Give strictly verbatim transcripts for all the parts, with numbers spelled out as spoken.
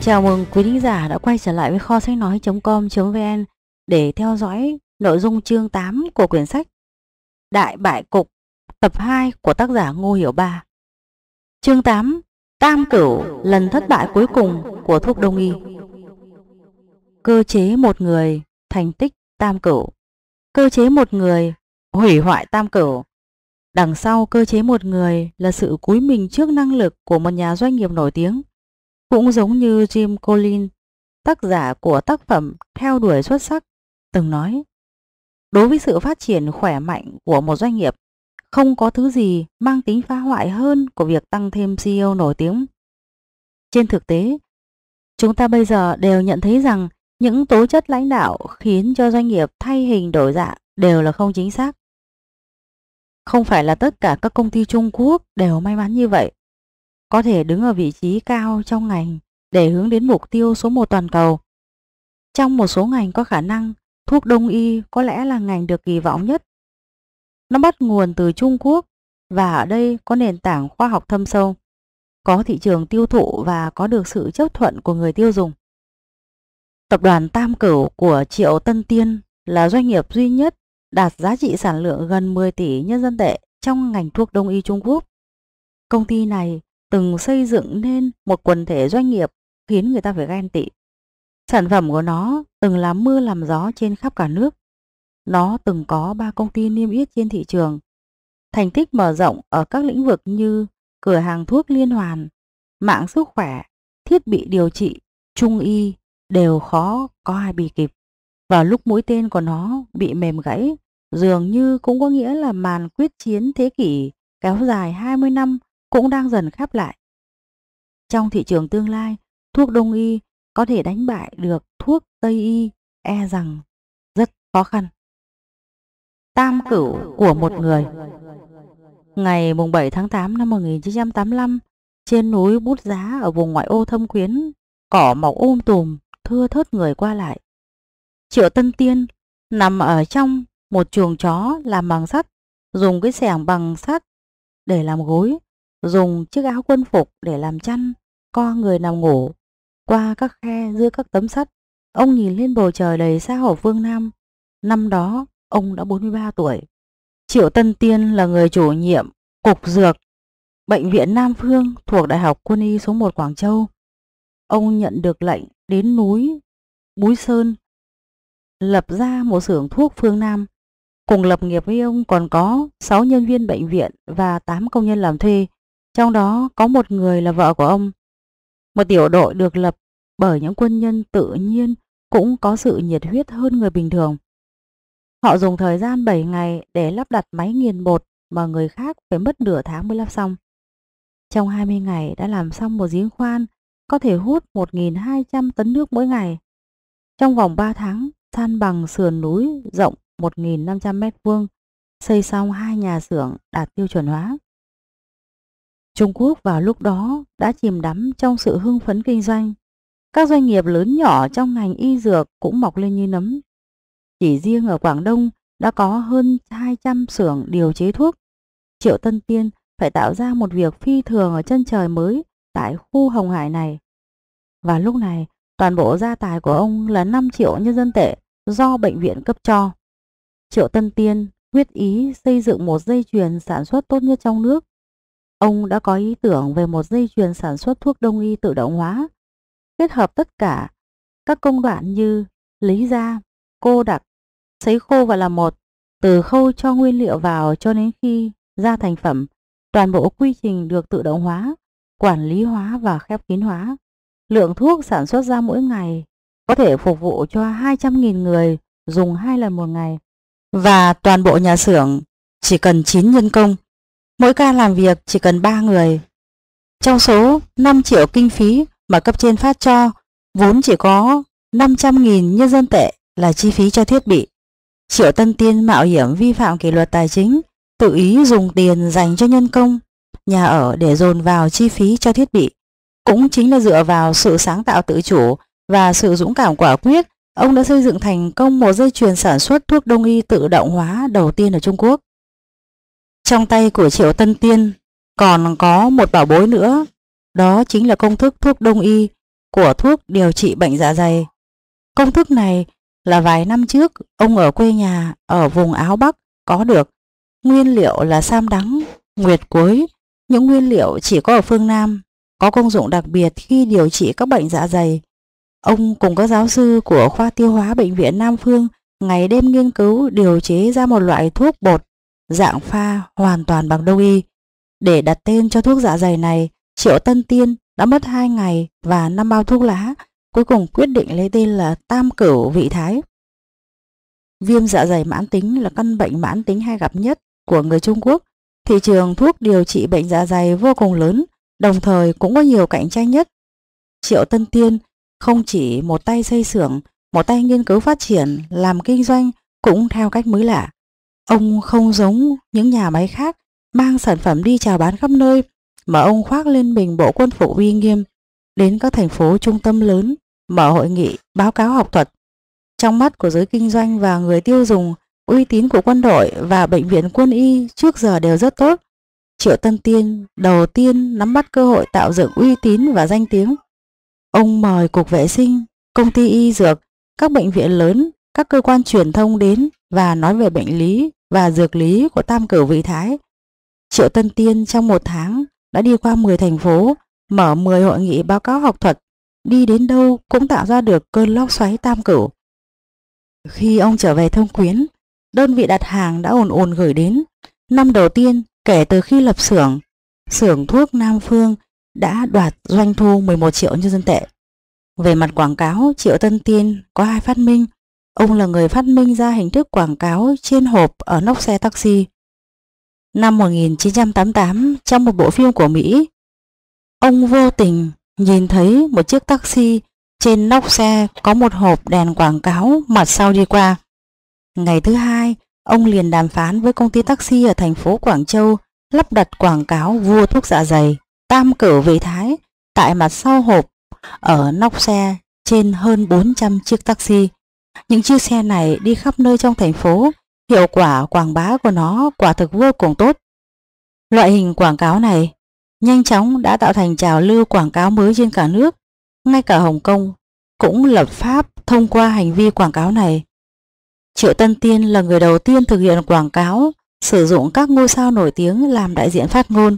Chào mừng quý thính giả đã quay trở lại với kho sách nói chấm com chấm vn để theo dõi nội dung chương tám của quyển sách Đại Bại Cục tập hai của tác giả Ngô Hiểu Ba. Chương tám: Tam Cửu, lần thất bại cuối cùng của thuốc đông y. Cơ chế một người, thành tích tam cửu. Cơ chế một người, hủy hoại tam cửu. Đằng sau cơ chế một người là sự cúi mình trước năng lực của một nhà doanh nghiệp nổi tiếng. Cũng giống như Jim Collins, tác giả của tác phẩm Theo đuổi xuất sắc, từng nói: đối với sự phát triển khỏe mạnh của một doanh nghiệp, không có thứ gì mang tính phá hoại hơn của việc tăng thêm xê e ô nổi tiếng. Trên thực tế, chúng ta bây giờ đều nhận thấy rằng những tố chất lãnh đạo khiến cho doanh nghiệp thay hình đổi dạng đều là không chính xác. Không phải là tất cả các công ty Trung Quốc đều may mắn như vậy, có thể đứng ở vị trí cao trong ngành để hướng đến mục tiêu số một toàn cầu. Trong một số ngành có khả năng, thuốc đông y có lẽ là ngành được kỳ vọng nhất. Nó bắt nguồn từ Trung Quốc và ở đây có nền tảng khoa học thâm sâu, có thị trường tiêu thụ và có được sự chấp thuận của người tiêu dùng. Tập đoàn Tam Cửu của Triệu Tân Tiên là doanh nghiệp duy nhất đạt giá trị sản lượng gần mười tỷ nhân dân tệ trong ngành thuốc đông y Trung Quốc. Công ty này từng xây dựng nên một quần thể doanh nghiệp khiến người ta phải ghen tị. Sản phẩm của nó từng làm mưa làm gió trên khắp cả nước. Nó từng có ba công ty niêm yết trên thị trường. Thành tích mở rộng ở các lĩnh vực như cửa hàng thuốc liên hoàn, mạng sức khỏe, thiết bị điều trị, trung y đều khó có ai bì kịp. Vào lúc mũi tên của nó bị mềm gãy, dường như cũng có nghĩa là màn quyết chiến thế kỷ kéo dài hai mươi năm cũng đang dần khép lại. Trong thị trường tương lai, thuốc đông y có thể đánh bại được thuốc Tây y e rằng rất khó khăn. Tam cửu của một người. Ngày bảy tháng tám năm một nghìn chín trăm tám mươi lăm, trên núi Bút Giá ở vùng ngoại ô Thâm Quyến, cỏ mọc um tùm, thưa thớt người qua lại. Triệu Tân Tiên nằm ở trong một chuồng chó làm bằng sắt, dùng cái xẻng bằng sắt để làm gối, dùng chiếc áo quân phục để làm chăn, co người nằm ngủ. Qua các khe giữa các tấm sắt, ông nhìn lên bầu trời đầy sao ở phương Nam. Năm đó, ông đã bốn mươi ba tuổi. Triệu Tân Tiên là người chủ nhiệm Cục Dược, Bệnh viện Nam Phương thuộc Đại học Quân y số một Quảng Châu. Ông nhận được lệnh đến núi Búi Sơn, lập ra một xưởng thuốc phương Nam. Cùng lập nghiệp với ông còn có sáu nhân viên bệnh viện và tám công nhân làm thuê, trong đó có một người là vợ của ông. Một tiểu đội được lập bởi những quân nhân tự nhiên cũng có sự nhiệt huyết hơn người bình thường. Họ dùng thời gian bảy ngày để lắp đặt máy nghiền bột mà người khác phải mất nửa tháng mới lắp xong. Trong hai mươi ngày đã làm xong một giếng khoan có thể hút một nghìn hai trăm tấn nước mỗi ngày. Trong vòng ba tháng, san bằng sườn núi rộng một nghìn năm trăm mét vuông, xây xong hai nhà xưởng đạt tiêu chuẩn hóa. Trung Quốc vào lúc đó đã chìm đắm trong sự hưng phấn kinh doanh. Các doanh nghiệp lớn nhỏ trong ngành y dược cũng mọc lên như nấm. Chỉ riêng ở Quảng Đông đã có hơn hai trăm xưởng điều chế thuốc. Triệu Tân Tiên phải tạo ra một việc phi thường ở chân trời mới tại khu Hồng Hải này. Và lúc này, toàn bộ gia tài của ông là năm triệu nhân dân tệ do bệnh viện cấp cho. Triệu Tân Tiên quyết ý xây dựng một dây chuyền sản xuất tốt nhất trong nước. Ông đã có ý tưởng về một dây chuyền sản xuất thuốc đông y tự động hóa, kết hợp tất cả các công đoạn như lấy ra, cô đặc, sấy khô và làm một, từ khâu cho nguyên liệu vào cho đến khi ra thành phẩm. Toàn bộ quy trình được tự động hóa, quản lý hóa và khép kín hóa. Lượng thuốc sản xuất ra mỗi ngày có thể phục vụ cho hai trăm nghìn người dùng hai lần một ngày. Và toàn bộ nhà xưởng chỉ cần chín nhân công, mỗi ca làm việc chỉ cần ba người. Trong số năm triệu kinh phí mà cấp trên phát cho, vốn chỉ có năm trăm nghìn nhân dân tệ là chi phí cho thiết bị. Triệu Tân Tiên mạo hiểm vi phạm kỷ luật tài chính, tự ý dùng tiền dành cho nhân công, nhà ở để dồn vào chi phí cho thiết bị. Cũng chính là dựa vào sự sáng tạo tự chủ và sự dũng cảm quả quyết, ông đã xây dựng thành công một dây chuyền sản xuất thuốc đông y tự động hóa đầu tiên ở Trung Quốc. Trong tay của Triệu Tân Tiên còn có một bảo bối nữa, đó chính là công thức thuốc đông y của thuốc điều trị bệnh dạ dày. Công thức này là vài năm trước ông ở quê nhà ở vùng Áo Bắc có được. Nguyên liệu là sam đắng, nguyệt quế, những nguyên liệu chỉ có ở phương Nam, có công dụng đặc biệt khi điều trị các bệnh dạ dày. Ông cùng các giáo sư của khoa tiêu hóa bệnh viện Nam Phương ngày đêm nghiên cứu điều chế ra một loại thuốc bột dạng pha hoàn toàn bằng đông y. Để đặt tên cho thuốc dạ dày này, Triệu Tân Tiên đã mất hai ngày và năm bao thuốc lá, cuối cùng quyết định lấy tên là Tam Cửu Vị Thái. Viêm dạ dày mãn tính là căn bệnh mãn tính hay gặp nhất của người Trung Quốc. Thị trường thuốc điều trị bệnh dạ dày vô cùng lớn, đồng thời cũng có nhiều cạnh tranh nhất. Triệu Tân Tiên không chỉ một tay xây xưởng, một tay nghiên cứu phát triển, làm kinh doanh cũng theo cách mới lạ. Ông không giống những nhà máy khác mang sản phẩm đi chào bán khắp nơi, mà ông khoác lên mình bộ quân phục uy nghiêm, đến các thành phố trung tâm lớn, mở hội nghị, báo cáo học thuật. Trong mắt của giới kinh doanh và người tiêu dùng, uy tín của quân đội và bệnh viện quân y trước giờ đều rất tốt. Triệu Tân Tiên đầu tiên nắm bắt cơ hội tạo dựng uy tín và danh tiếng. Ông mời Cục Vệ sinh, công ty y dược, các bệnh viện lớn, các cơ quan truyền thông đến và nói về bệnh lý và dược lý của Tam Cửu Vị Thái. Triệu Tân Tiên trong một tháng đã đi qua mười thành phố, mở mười hội nghị báo cáo học thuật, đi đến đâu cũng tạo ra được cơn lốc xoáy tam cửu. Khi ông trở về Thông Quyến, đơn vị đặt hàng đã ồn ồn gửi đến. Năm đầu tiên kể từ khi lập xưởng, xưởng thuốc Nam Phương đã đoạt doanh thu mười một triệu nhân dân tệ. Về mặt quảng cáo, Triệu Tân Tiên có hai phát minh. Ông là người phát minh ra hình thức quảng cáo trên hộp ở nóc xe taxi. Năm một nghìn chín trăm tám mươi tám, trong một bộ phim của Mỹ, ông vô tình nhìn thấy một chiếc taxi trên nóc xe có một hộp đèn quảng cáo mặt sau đi qua. Ngày thứ hai, ông liền đàm phán với công ty taxi ở thành phố Quảng Châu lắp đặt quảng cáo vua thuốc dạ dày Tam Cửu Vị Thái tại mặt sau hộp ở nóc xe trên hơn bốn trăm chiếc taxi. Những chiếc xe này đi khắp nơi trong thành phố, hiệu quả quảng bá của nó quả thực vô cùng tốt. Loại hình quảng cáo này nhanh chóng đã tạo thành trào lưu quảng cáo mới trên cả nước. Ngay cả Hồng Kông cũng lập pháp thông qua hành vi quảng cáo này. Triệu Tân Tiên là người đầu tiên thực hiện quảng cáo, sử dụng các ngôi sao nổi tiếng làm đại diện phát ngôn.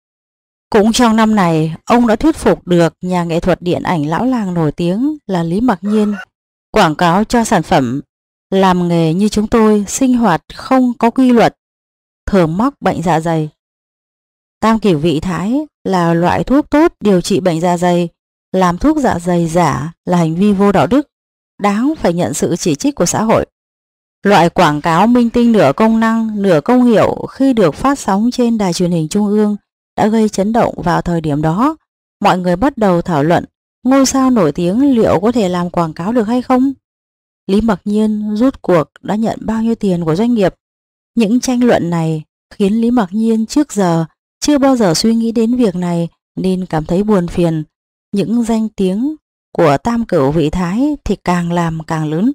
Cũng trong năm này, ông đã thuyết phục được nhà nghệ thuật điện ảnh lão làng nổi tiếng là Lý Mặc Nhiên quảng cáo cho sản phẩm làm nghề như chúng tôi, sinh hoạt không có quy luật, thường mắc bệnh dạ dày. Tam Cửu Vị Thái là loại thuốc tốt điều trị bệnh dạ dày. Làm thuốc dạ dày giả là hành vi vô đạo đức, đáng phải nhận sự chỉ trích của xã hội. Loại quảng cáo minh tinh nửa công năng, nửa công hiệu khi được phát sóng trên đài truyền hình trung ương đã gây chấn động vào thời điểm đó. Mọi người bắt đầu thảo luận ngôi sao nổi tiếng liệu có thể làm quảng cáo được hay không. Lý Mặc Nhiên rút cuộc đã nhận bao nhiêu tiền của doanh nghiệp. Những tranh luận này khiến Lý Mặc Nhiên trước giờ chưa bao giờ suy nghĩ đến việc này nên cảm thấy buồn phiền. Những danh tiếng của Tam Cửu Vị Thái thì càng làm càng lớn.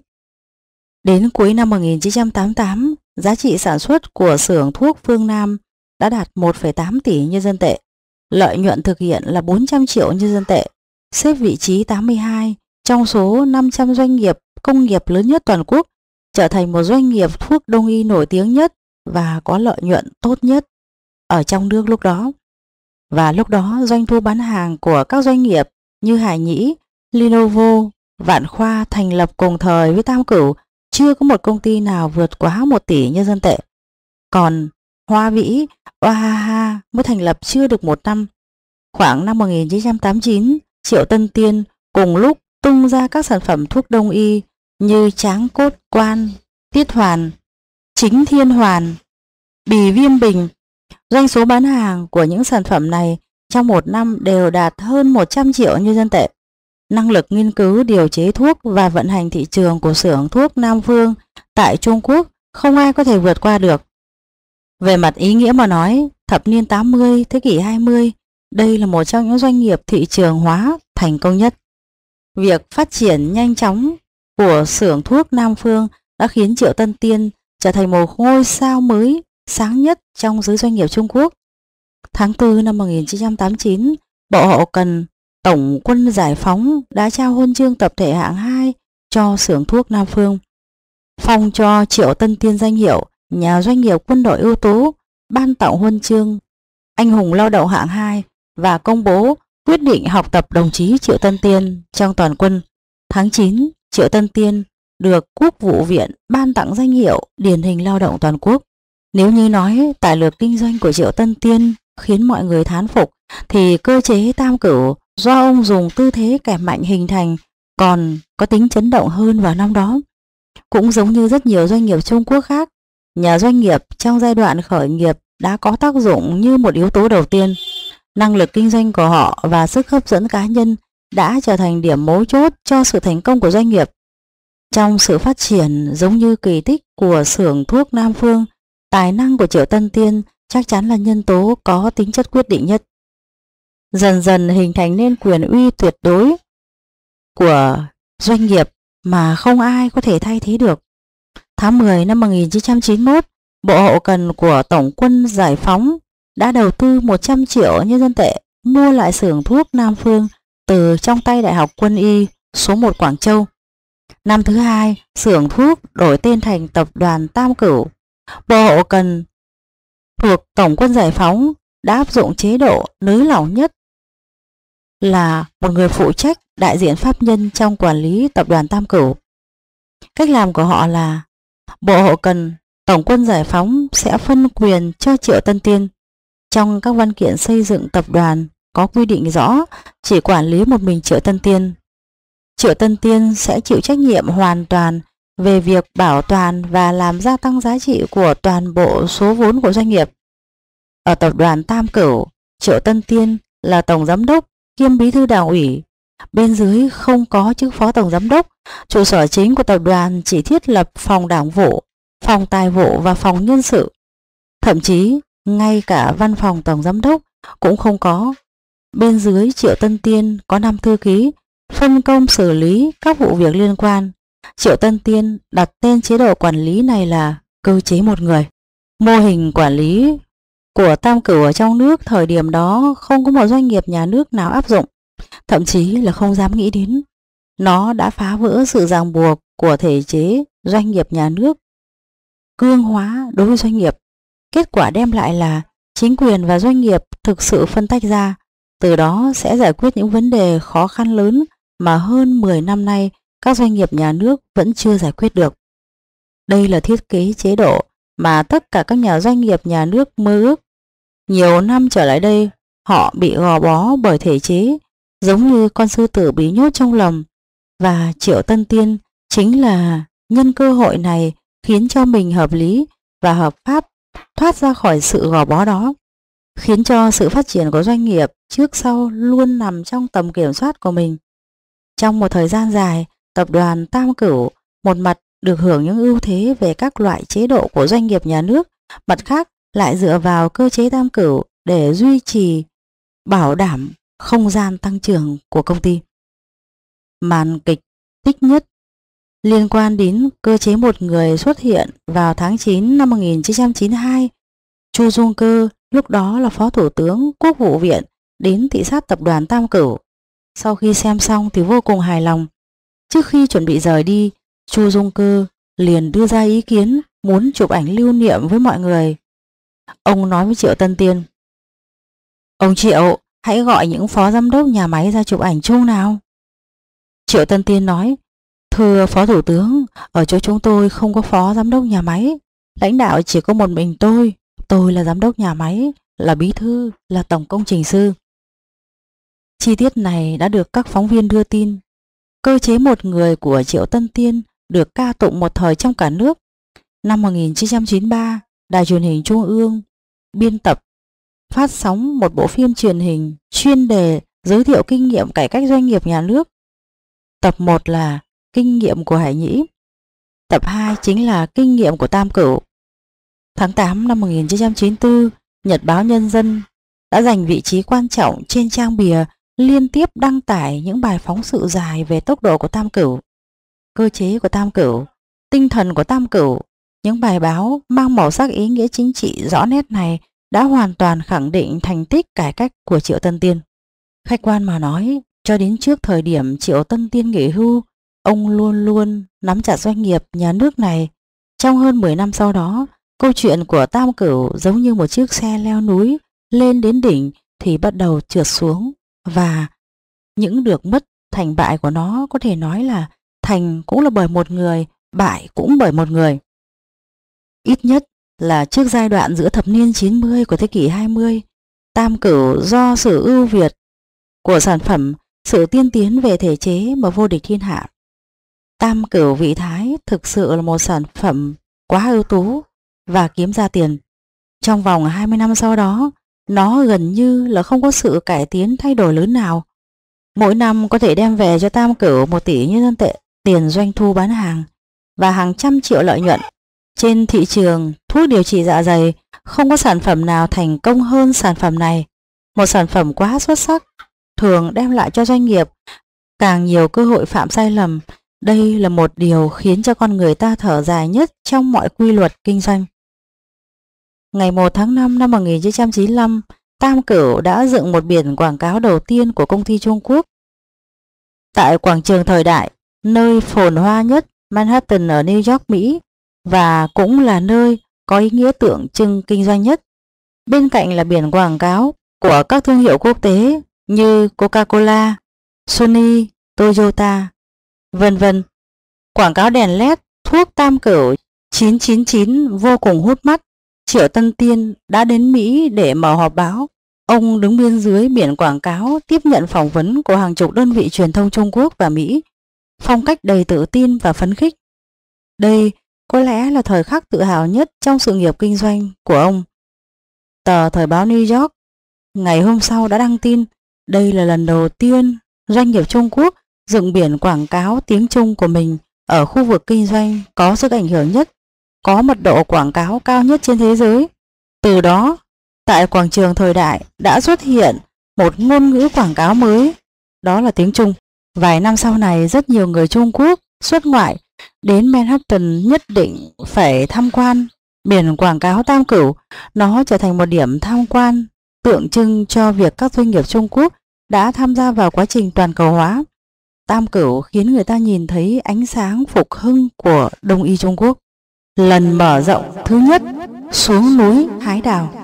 Đến cuối năm một nghìn chín trăm tám mươi tám, giá trị sản xuất của xưởng thuốc Phương Nam đã đạt một phẩy tám tỷ nhân dân tệ. Lợi nhuận thực hiện là bốn trăm triệu nhân dân tệ, xếp vị trí tám mươi hai trong số năm trăm doanh nghiệp công nghiệp lớn nhất toàn quốc, trở thành một doanh nghiệp thuốc đông y nổi tiếng nhất và có lợi nhuận tốt nhất ở trong nước lúc đó. Và lúc đó doanh thu bán hàng của các doanh nghiệp như Hải Nhĩ, Lenovo, Vạn Khoa thành lập cùng thời với Tam Cửu, chưa có một công ty nào vượt quá một tỷ nhân dân tệ. Còn Hoa Vĩ, Oahaha mới thành lập chưa được một năm. Khoảng năm một nghìn chín trăm tám mươi chín, Triệu Tân Tiên cùng lúc tung ra các sản phẩm thuốc đông y như Tráng Cốt Quan, Tiết Hoàn, Chính Thiên Hoàn, Bì Viêm Bình. Doanh số bán hàng của những sản phẩm này trong một năm đều đạt hơn một trăm triệu nhân dân tệ. Năng lực nghiên cứu điều chế thuốc và vận hành thị trường của xưởng thuốc Nam Phương tại Trung Quốc không ai có thể vượt qua được. Về mặt ý nghĩa mà nói, thập niên tám mươi, thế kỷ hai mươi, đây là một trong những doanh nghiệp thị trường hóa thành công nhất. Việc phát triển nhanh chóng của xưởng thuốc Nam Phương đã khiến Triệu Tân Tiên trở thành một ngôi sao mới sáng nhất trong giới doanh nghiệp Trung Quốc. Tháng tư năm một nghìn chín trăm tám mươi chín, Bộ Hậu Cần Tổng quân Giải phóng đã trao huân chương tập thể hạng hai cho xưởng thuốc Nam Phương, phong cho Triệu Tân Tiên danh hiệu nhà doanh nghiệp quân đội ưu tú, ban tặng huân chương anh hùng lao động hạng hai và công bố quyết định học tập đồng chí Triệu Tân Tiên trong toàn quân. Tháng chín, Triệu Tân Tiên được Quốc vụ viện ban tặng danh hiệu điển hình lao động toàn quốc. Nếu như nói tài lược kinh doanh của Triệu Tân Tiên khiến mọi người thán phục, thì cơ chế tam cửu do ông dùng tư thế kẻ mạnh hình thành còn có tính chấn động hơn vào năm đó. Cũng giống như rất nhiều doanh nghiệp Trung Quốc khác, nhà doanh nghiệp trong giai đoạn khởi nghiệp đã có tác dụng như một yếu tố đầu tiên. Năng lực kinh doanh của họ và sức hấp dẫn cá nhân đã trở thành điểm mấu chốt cho sự thành công của doanh nghiệp. Trong sự phát triển giống như kỳ tích của xưởng thuốc Nam Phương, tài năng của Triệu Tân Tiên chắc chắn là nhân tố có tính chất quyết định nhất. Dần dần hình thành nên quyền uy tuyệt đối của doanh nghiệp mà không ai có thể thay thế được. Tháng mười năm một nghìn chín trăm chín mươi mốt, Bộ Hậu cần của Tổng quân Giải phóng đã đầu tư một trăm triệu nhân dân tệ mua lại xưởng thuốc Nam Phương từ trong tay Đại học Quân y số một Quảng Châu. Năm thứ hai, xưởng thuốc đổi tên thành Tập đoàn Tam Cửu. Bộ Hậu cần thuộc Tổng quân Giải phóng đã áp dụng chế độ nới lỏng nhất là một người phụ trách đại diện pháp nhân trong quản lý Tập đoàn Tam Cửu. Cách làm của họ là Bộ Hậu cần Tổng quân Giải phóng sẽ phân quyền cho Triệu Tân Tiên. Trong các văn kiện xây dựng tập đoàn có quy định rõ chỉ quản lý một mình Triệu Tân Tiên. Triệu Tân Tiên sẽ chịu trách nhiệm hoàn toàn về việc bảo toàn và làm gia tăng giá trị của toàn bộ số vốn của doanh nghiệp. Ở tập đoàn Tam Cửu, Triệu Tân Tiên là tổng giám đốc kiêm bí thư đảng ủy. Bên dưới không có chức phó tổng giám đốc. Trụ sở chính của tập đoàn chỉ thiết lập phòng đảng vụ, phòng tài vụ và phòng nhân sự. Thậm chí ngay cả văn phòng tổng giám đốc cũng không có. Bên dưới Triệu Tân Tiên có năm thư ký phân công xử lý các vụ việc liên quan. Triệu Tân Tiên đặt tên chế độ quản lý này là cơ chế một người. Mô hình quản lý của Tam Cửu ở trong nước thời điểm đó không có một doanh nghiệp nhà nước nào áp dụng, thậm chí là không dám nghĩ đến. Nó đã phá vỡ sự ràng buộc của thể chế doanh nghiệp nhà nước, cương hóa đối với doanh nghiệp. Kết quả đem lại là chính quyền và doanh nghiệp thực sự phân tách ra, từ đó sẽ giải quyết những vấn đề khó khăn lớn mà hơn mười năm nay các doanh nghiệp nhà nước vẫn chưa giải quyết được. Đây là thiết kế chế độ mà tất cả các nhà doanh nghiệp nhà nước mơ ước. Nhiều năm trở lại đây, họ bị gò bó bởi thể chế, giống như con sư tử bị nhốt trong lồng, và Triệu Tân Tiên chính là nhân cơ hội này khiến cho mình hợp lý và hợp pháp thoát ra khỏi sự gò bó đó, khiến cho sự phát triển của doanh nghiệp trước sau luôn nằm trong tầm kiểm soát của mình. Trong một thời gian dài, tập đoàn Tam Cửu một mặt được hưởng những ưu thế về các loại chế độ của doanh nghiệp nhà nước, mặt khác lại dựa vào cơ chế Tam Cửu để duy trì, bảo đảm không gian tăng trưởng của công ty. Màn kịch tích nhất liên quan đến cơ chế một người xuất hiện vào tháng chín năm một nghìn chín trăm chín mươi hai. Chu Dung Cơ, lúc đó là Phó Thủ tướng Quốc vụ viện, đến thị sát tập đoàn Tam Cửu. Sau khi xem xong thì vô cùng hài lòng. Trước khi chuẩn bị rời đi, Chu Dung Cơ liền đưa ra ý kiến muốn chụp ảnh lưu niệm với mọi người. Ông nói với Triệu Tân Tiên: "Ông Triệu, hãy gọi những phó giám đốc nhà máy ra chụp ảnh chung nào." Triệu Tân Tiên nói: "Thưa Phó Thủ tướng, ở chỗ chúng tôi không có phó giám đốc nhà máy. Lãnh đạo chỉ có một mình tôi. Tôi là giám đốc nhà máy, là bí thư, là tổng công trình sư." Chi tiết này đã được các phóng viên đưa tin. Cơ chế một người của Triệu Tân Tiên được ca tụng một thời trong cả nước. Năm một nghìn chín trăm chín mươi ba, Đài truyền hình Trung ương biên tập phát sóng một bộ phim truyền hình chuyên đề giới thiệu kinh nghiệm cải cách doanh nghiệp nhà nước. Tập một là kinh nghiệm của Hải Nhĩ. Tập hai chính là kinh nghiệm của Tam Cửu. Tháng tám năm một nghìn chín trăm chín mươi tư, Nhật báo Nhân dân đã giành vị trí quan trọng trên trang bìa, liên tiếp đăng tải những bài phóng sự dài về tốc độ của Tam Cửu, cơ chế của Tam Cửu, tinh thần của Tam Cửu. Những bài báo mang màu sắc ý nghĩa chính trị rõ nét này đã hoàn toàn khẳng định thành tích cải cách của Triệu Tân Tiên. Khách quan mà nói, Cho đến trước thời điểm Triệu Tân Tiên nghỉ hưu, ông luôn luôn nắm chặt doanh nghiệp nhà nước này. Trong hơn mười năm sau đó, câu chuyện của Tam Cửu giống như một chiếc xe leo núi, lên đến đỉnh thì bắt đầu trượt xuống, và những được mất thành bại của nó có thể nói là thành cũng là bởi một người, bại cũng bởi một người. Ít nhất là trước giai đoạn giữa thập niên chín mươi của thế kỷ hai mươi, Tam Cửu do sự ưu việt của sản phẩm, sự tiên tiến về thể chế mà vô địch thiên hạ. Tam Cửu vị thái thực sự là một sản phẩm quá ưu tú và kiếm ra tiền. Trong vòng hai mươi năm sau đó, nó gần như là không có sự cải tiến thay đổi lớn nào. Mỗi năm có thể đem về cho Tam Cửu một tỷ nhân dân tệ tiền doanh thu bán hàng và hàng trăm triệu lợi nhuận. Trên thị trường thuốc điều trị dạ dày, không có sản phẩm nào thành công hơn sản phẩm này. Một sản phẩm quá xuất sắc, thường đem lại cho doanh nghiệp càng nhiều cơ hội phạm sai lầm. Đây là một điều khiến cho con người ta thở dài nhất trong mọi quy luật kinh doanh. Ngày một tháng năm năm một nghìn chín trăm chín mươi lăm, Tam Cửu đã dựng một biển quảng cáo đầu tiên của công ty Trung Quốc tại quảng trường Thời Đại, nơi phồn hoa nhất Manhattan ở New York, Mỹ, và cũng là nơi có ý nghĩa tượng trưng kinh doanh nhất. Bên cạnh là biển quảng cáo của các thương hiệu quốc tế như Coca-Cola, Sony, Toyota, vân vân. Quảng cáo đèn led thuốc Tam Cửu chín chín chín vô cùng hút mắt. Triệu Tân Tiên đã đến Mỹ để mở họp báo. Ông đứng bên dưới biển quảng cáo tiếp nhận phỏng vấn của hàng chục đơn vị truyền thông Trung Quốc và Mỹ, phong cách đầy tự tin và phấn khích. Đây có lẽ là thời khắc tự hào nhất trong sự nghiệp kinh doanh của ông. Tờ Thời báo New York ngày hôm sau đã đăng tin đây là lần đầu tiên doanh nghiệp Trung Quốc dựng biển quảng cáo tiếng Trung của mình ở khu vực kinh doanh có sức ảnh hưởng nhất, có mật độ quảng cáo cao nhất trên thế giới. Từ đó, tại quảng trường Thời Đại đã xuất hiện một ngôn ngữ quảng cáo mới, đó là tiếng Trung. Vài năm sau này, rất nhiều người Trung Quốc xuất ngoại đến Manhattan nhất định phải tham quan biển quảng cáo Tam Cửu. Nó trở thành một điểm tham quan tượng trưng cho việc các doanh nghiệp Trung Quốc đã tham gia vào quá trình toàn cầu hóa. Tam Cửu khiến người ta nhìn thấy ánh sáng phục hưng của Đông y Trung Quốc. Lần mở rộng thứ nhất, xuống núi hái đào.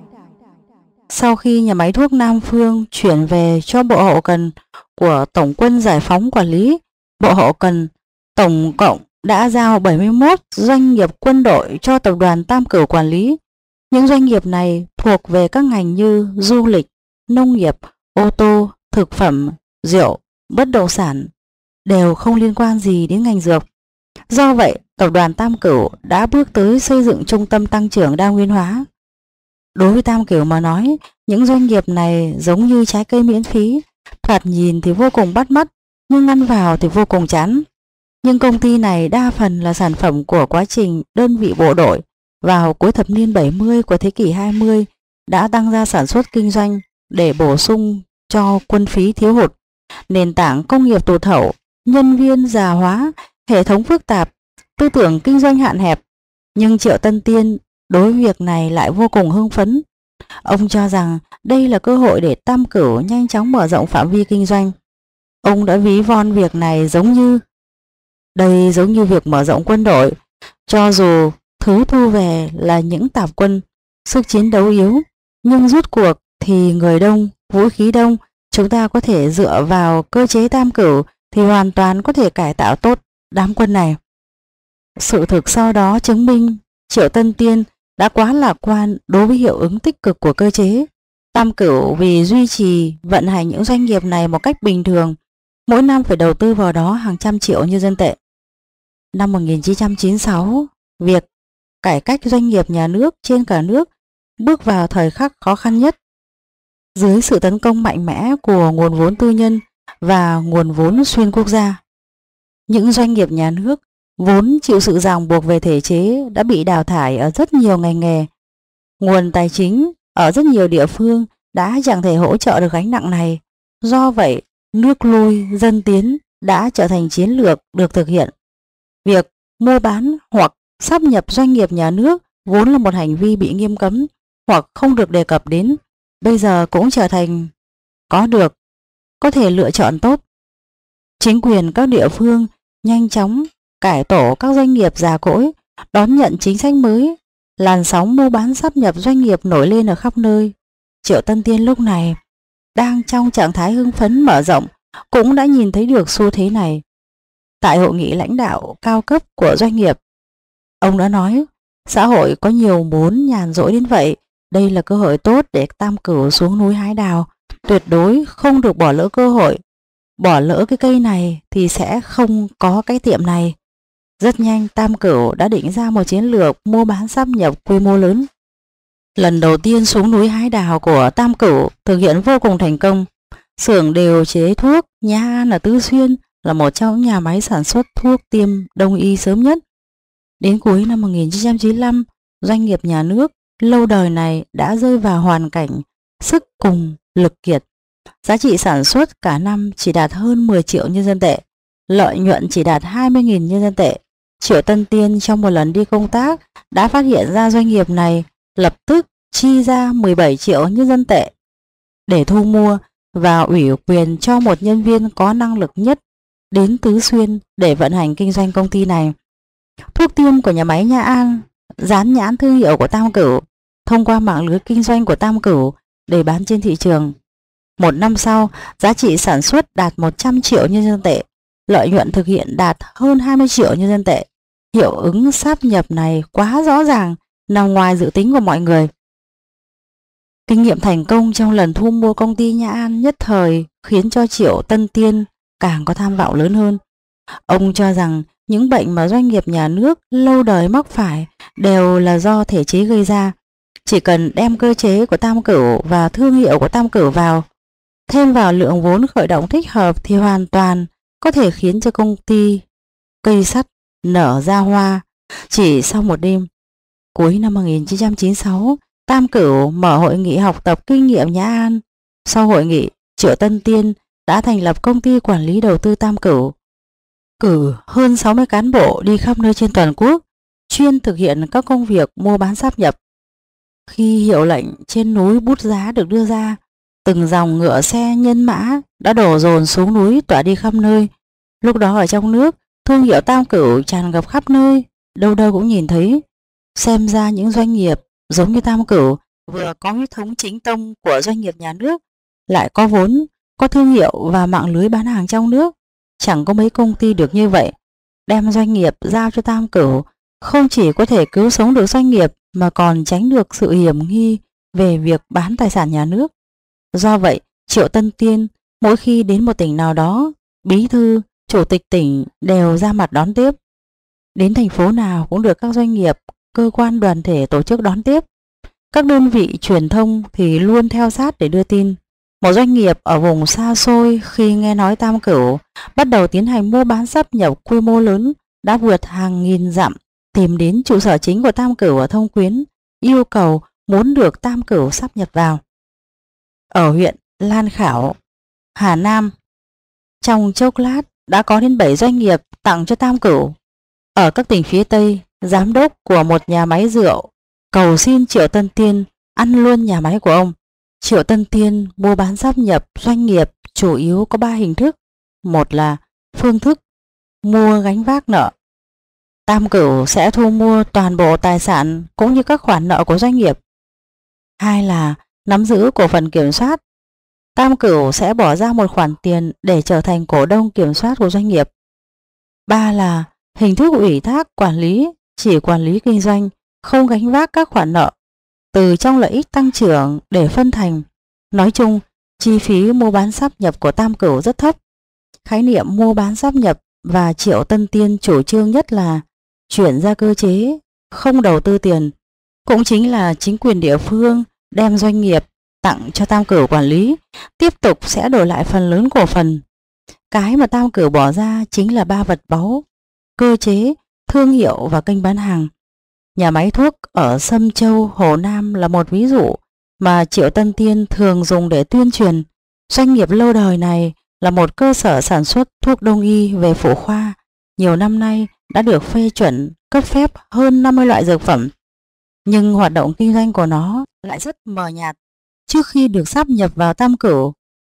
Sau khi nhà máy thuốc Nam Phương chuyển về cho Bộ Hậu Cần của Tổng quân Giải phóng quản lý, Bộ Hậu Cần tổng cộng đã giao bảy mươi mốt doanh nghiệp quân đội cho tập đoàn Tam Cửu quản lý. Những doanh nghiệp này thuộc về các ngành như du lịch, nông nghiệp, ô tô, thực phẩm, rượu, bất động sản, đều không liên quan gì đến ngành dược. Do vậy, tập đoàn Tam Cửu đã bước tới xây dựng trung tâm tăng trưởng đa nguyên hóa. Đối với Tam Cửu mà nói, những doanh nghiệp này giống như trái cây miễn phí, thoạt nhìn thì vô cùng bắt mắt, nhưng ăn vào thì vô cùng chán. Nhưng công ty này đa phần là sản phẩm của quá trình đơn vị bộ đội vào cuối thập niên bảy mươi của thế kỷ hai mươi đã tăng ra sản xuất kinh doanh để bổ sung cho quân phí thiếu hụt. Nền tảng công nghiệp tụt hậu, nhân viên già hóa, hệ thống phức tạp, tư tưởng kinh doanh hạn hẹp. Nhưng Triệu Tân Tiên đối với việc này lại vô cùng hưng phấn. Ông cho rằng đây là cơ hội để Tam Cửu nhanh chóng mở rộng phạm vi kinh doanh. Ông đã ví von việc này giống như đây giống như việc mở rộng quân đội. Cho dù thứ thu về là những tạp quân, sức chiến đấu yếu, nhưng rút cuộc thì người đông, vũ khí đông. Chúng ta có thể dựa vào cơ chế Tam Cửu thì hoàn toàn có thể cải tạo tốt đám quân này. Sự thực sau đó chứng minh Triệu Tân Tiên đã quá lạc quan đối với hiệu ứng tích cực của cơ chế. Tam Cửu vì duy trì vận hành những doanh nghiệp này một cách bình thường, mỗi năm phải đầu tư vào đó hàng trăm triệu nhân dân tệ. Năm một nghìn chín trăm chín mươi sáu, việc cải cách doanh nghiệp nhà nước trên cả nước bước vào thời khắc khó khăn nhất. Dưới sự tấn công mạnh mẽ của nguồn vốn tư nhân và nguồn vốn xuyên quốc gia, những doanh nghiệp nhà nước vốn chịu sự ràng buộc về thể chế đã bị đào thải ở rất nhiều ngành nghề. Nguồn tài chính ở rất nhiều địa phương đã chẳng thể hỗ trợ được gánh nặng này. Do vậy, nước lui dân tiến đã trở thành chiến lược được thực hiện. Việc mua bán hoặc sáp nhập doanh nghiệp nhà nước vốn là một hành vi bị nghiêm cấm hoặc không được đề cập đến, bây giờ cũng trở thành có được. có thể lựa chọn tốt. Chính quyền các địa phương nhanh chóng cải tổ các doanh nghiệp già cỗi, đón nhận chính sách mới, làn sóng mua bán sáp nhập doanh nghiệp nổi lên ở khắp nơi. Triệu Tân Tiên lúc này đang trong trạng thái hưng phấn mở rộng, cũng đã nhìn thấy được xu thế này. Tại hội nghị lãnh đạo cao cấp của doanh nghiệp, ông đã nói xã hội có nhiều muốn nhàn rỗi đến vậy, đây là cơ hội tốt để Tam Cửu xuống núi hái đào, tuyệt đối không được bỏ lỡ cơ hội. Bỏ lỡ cái cây này thì sẽ không có cái tiệm này. Rất nhanh Tam Cửu đã định ra một chiến lược mua bán sáp nhập quy mô lớn. Lần đầu tiên xuống núi hái đào của Tam Cửu thực hiện vô cùng thành công. Xưởng điều chế thuốc Nha An ở Tứ Xuyên là một trong những nhà máy sản xuất thuốc tiêm đông y sớm nhất. Đến cuối năm một nghìn chín trăm chín mươi lăm, doanh nghiệp nhà nước lâu đời này đã rơi vào hoàn cảnh sức cùng lực kiệt. Giá trị sản xuất cả năm chỉ đạt hơn mười triệu nhân dân tệ, lợi nhuận chỉ đạt hai mươi nghìn nhân dân tệ. Triệu Tân Tiên trong một lần đi công tác đã phát hiện ra doanh nghiệp này, lập tức chi ra mười bảy triệu nhân dân tệ để thu mua và ủy quyền cho một nhân viên có năng lực nhất đến Tứ Xuyên để vận hành kinh doanh công ty này. Thuốc tiêm của nhà máy Nha An dán nhãn thương hiệu của Tam Cửu thông qua mạng lưới kinh doanh của Tam Cửu để bán trên thị trường. Một năm sau, giá trị sản xuất đạt một trăm triệu nhân dân tệ, lợi nhuận thực hiện đạt hơn hai mươi triệu nhân dân tệ. Hiệu ứng sáp nhập này quá rõ ràng, nằm ngoài dự tính của mọi người. Kinh nghiệm thành công trong lần thu mua công ty Nha An nhất thời khiến cho Triệu Tân Tiên càng có tham vọng lớn hơn. Ông cho rằng những bệnh mà doanh nghiệp nhà nước lâu đời mắc phải đều là do thể chế gây ra. Chỉ cần đem cơ chế của Tam Cửu và thương hiệu của Tam Cửu vào, thêm vào lượng vốn khởi động thích hợp thì hoàn toàn có thể khiến cho công ty cây sắt nở ra hoa. Chỉ sau một đêm, cuối năm một nghìn chín trăm chín mươi sáu, Tam Cửu mở hội nghị học tập kinh nghiệm Nha An. Sau hội nghị, Triệu Tân Tiên đã thành lập công ty quản lý đầu tư Tam Cửu, cử hơn sáu mươi cán bộ đi khắp nơi trên toàn quốc, chuyên thực hiện các công việc mua bán sáp nhập. Khi hiệu lệnh trên núi Bút Giá được đưa ra, từng dòng ngựa xe nhân mã đã đổ dồn xuống núi tỏa đi khắp nơi. Lúc đó ở trong nước, thương hiệu Tam Cửu tràn ngập khắp nơi, đâu đâu cũng nhìn thấy. Xem ra những doanh nghiệp giống như Tam Cửu vừa có huyết thống chính tông của doanh nghiệp nhà nước, lại có vốn, có thương hiệu và mạng lưới bán hàng trong nước. Chẳng có mấy công ty được như vậy. Đem doanh nghiệp giao cho Tam Cửu không chỉ có thể cứu sống được doanh nghiệp mà còn tránh được sự hiểm nghi về việc bán tài sản nhà nước. Do vậy, Triệu Tân Tiên mỗi khi đến một tỉnh nào đó, bí thư, chủ tịch tỉnh đều ra mặt đón tiếp. Đến thành phố nào cũng được các doanh nghiệp, cơ quan đoàn thể tổ chức đón tiếp. Các đơn vị truyền thông thì luôn theo sát để đưa tin. Một doanh nghiệp ở vùng xa xôi khi nghe nói Tam Cửu bắt đầu tiến hành mua bán sáp nhập quy mô lớn đã vượt hàng nghìn dặm tìm đến trụ sở chính của Tam Cửu ở Thông Quyến, yêu cầu muốn được Tam Cửu sáp nhập vào. Ở huyện Lan Khảo, Hà Nam, trong chốc lát đã có đến bảy doanh nghiệp tặng cho Tam Cửu. Ở các tỉnh phía Tây, giám đốc của một nhà máy rượu cầu xin Triệu Tân Tiên ăn luôn nhà máy của ông. Triệu Tân Tiên mua bán sáp nhập doanh nghiệp chủ yếu có ba hình thức. Một là phương thức mua gánh vác nợ. Tam Cửu sẽ thu mua toàn bộ tài sản cũng như các khoản nợ của doanh nghiệp. Hai là nắm giữ cổ phần kiểm soát. Tam Cửu sẽ bỏ ra một khoản tiền để trở thành cổ đông kiểm soát của doanh nghiệp. Ba là hình thức ủy thác quản lý, chỉ quản lý kinh doanh, không gánh vác các khoản nợ, từ trong lợi ích tăng trưởng để phân thành. Nói chung, chi phí mua bán sáp nhập của Tam Cửu rất thấp. Khái niệm mua bán sáp nhập và Triệu Tân Tiên chủ trương nhất là chuyển ra cơ chế, không đầu tư tiền. Cũng chính là chính quyền địa phương đem doanh nghiệp tặng cho Tam Cửu quản lý, tiếp tục sẽ đổi lại phần lớn cổ phần. Cái mà Tam Cửu bỏ ra chính là ba vật báu: cơ chế, thương hiệu và kênh bán hàng. Nhà máy thuốc ở Sâm Châu, Hồ Nam là một ví dụ mà Triệu Tân Tiên thường dùng để tuyên truyền. Doanh nghiệp lâu đời này là một cơ sở sản xuất thuốc đông y về phụ khoa, nhiều năm nay đã được phê chuẩn, cấp phép hơn năm mươi loại dược phẩm. Nhưng hoạt động kinh doanh của nó lại rất mờ nhạt. Trước khi được sáp nhập vào Tam Cửu,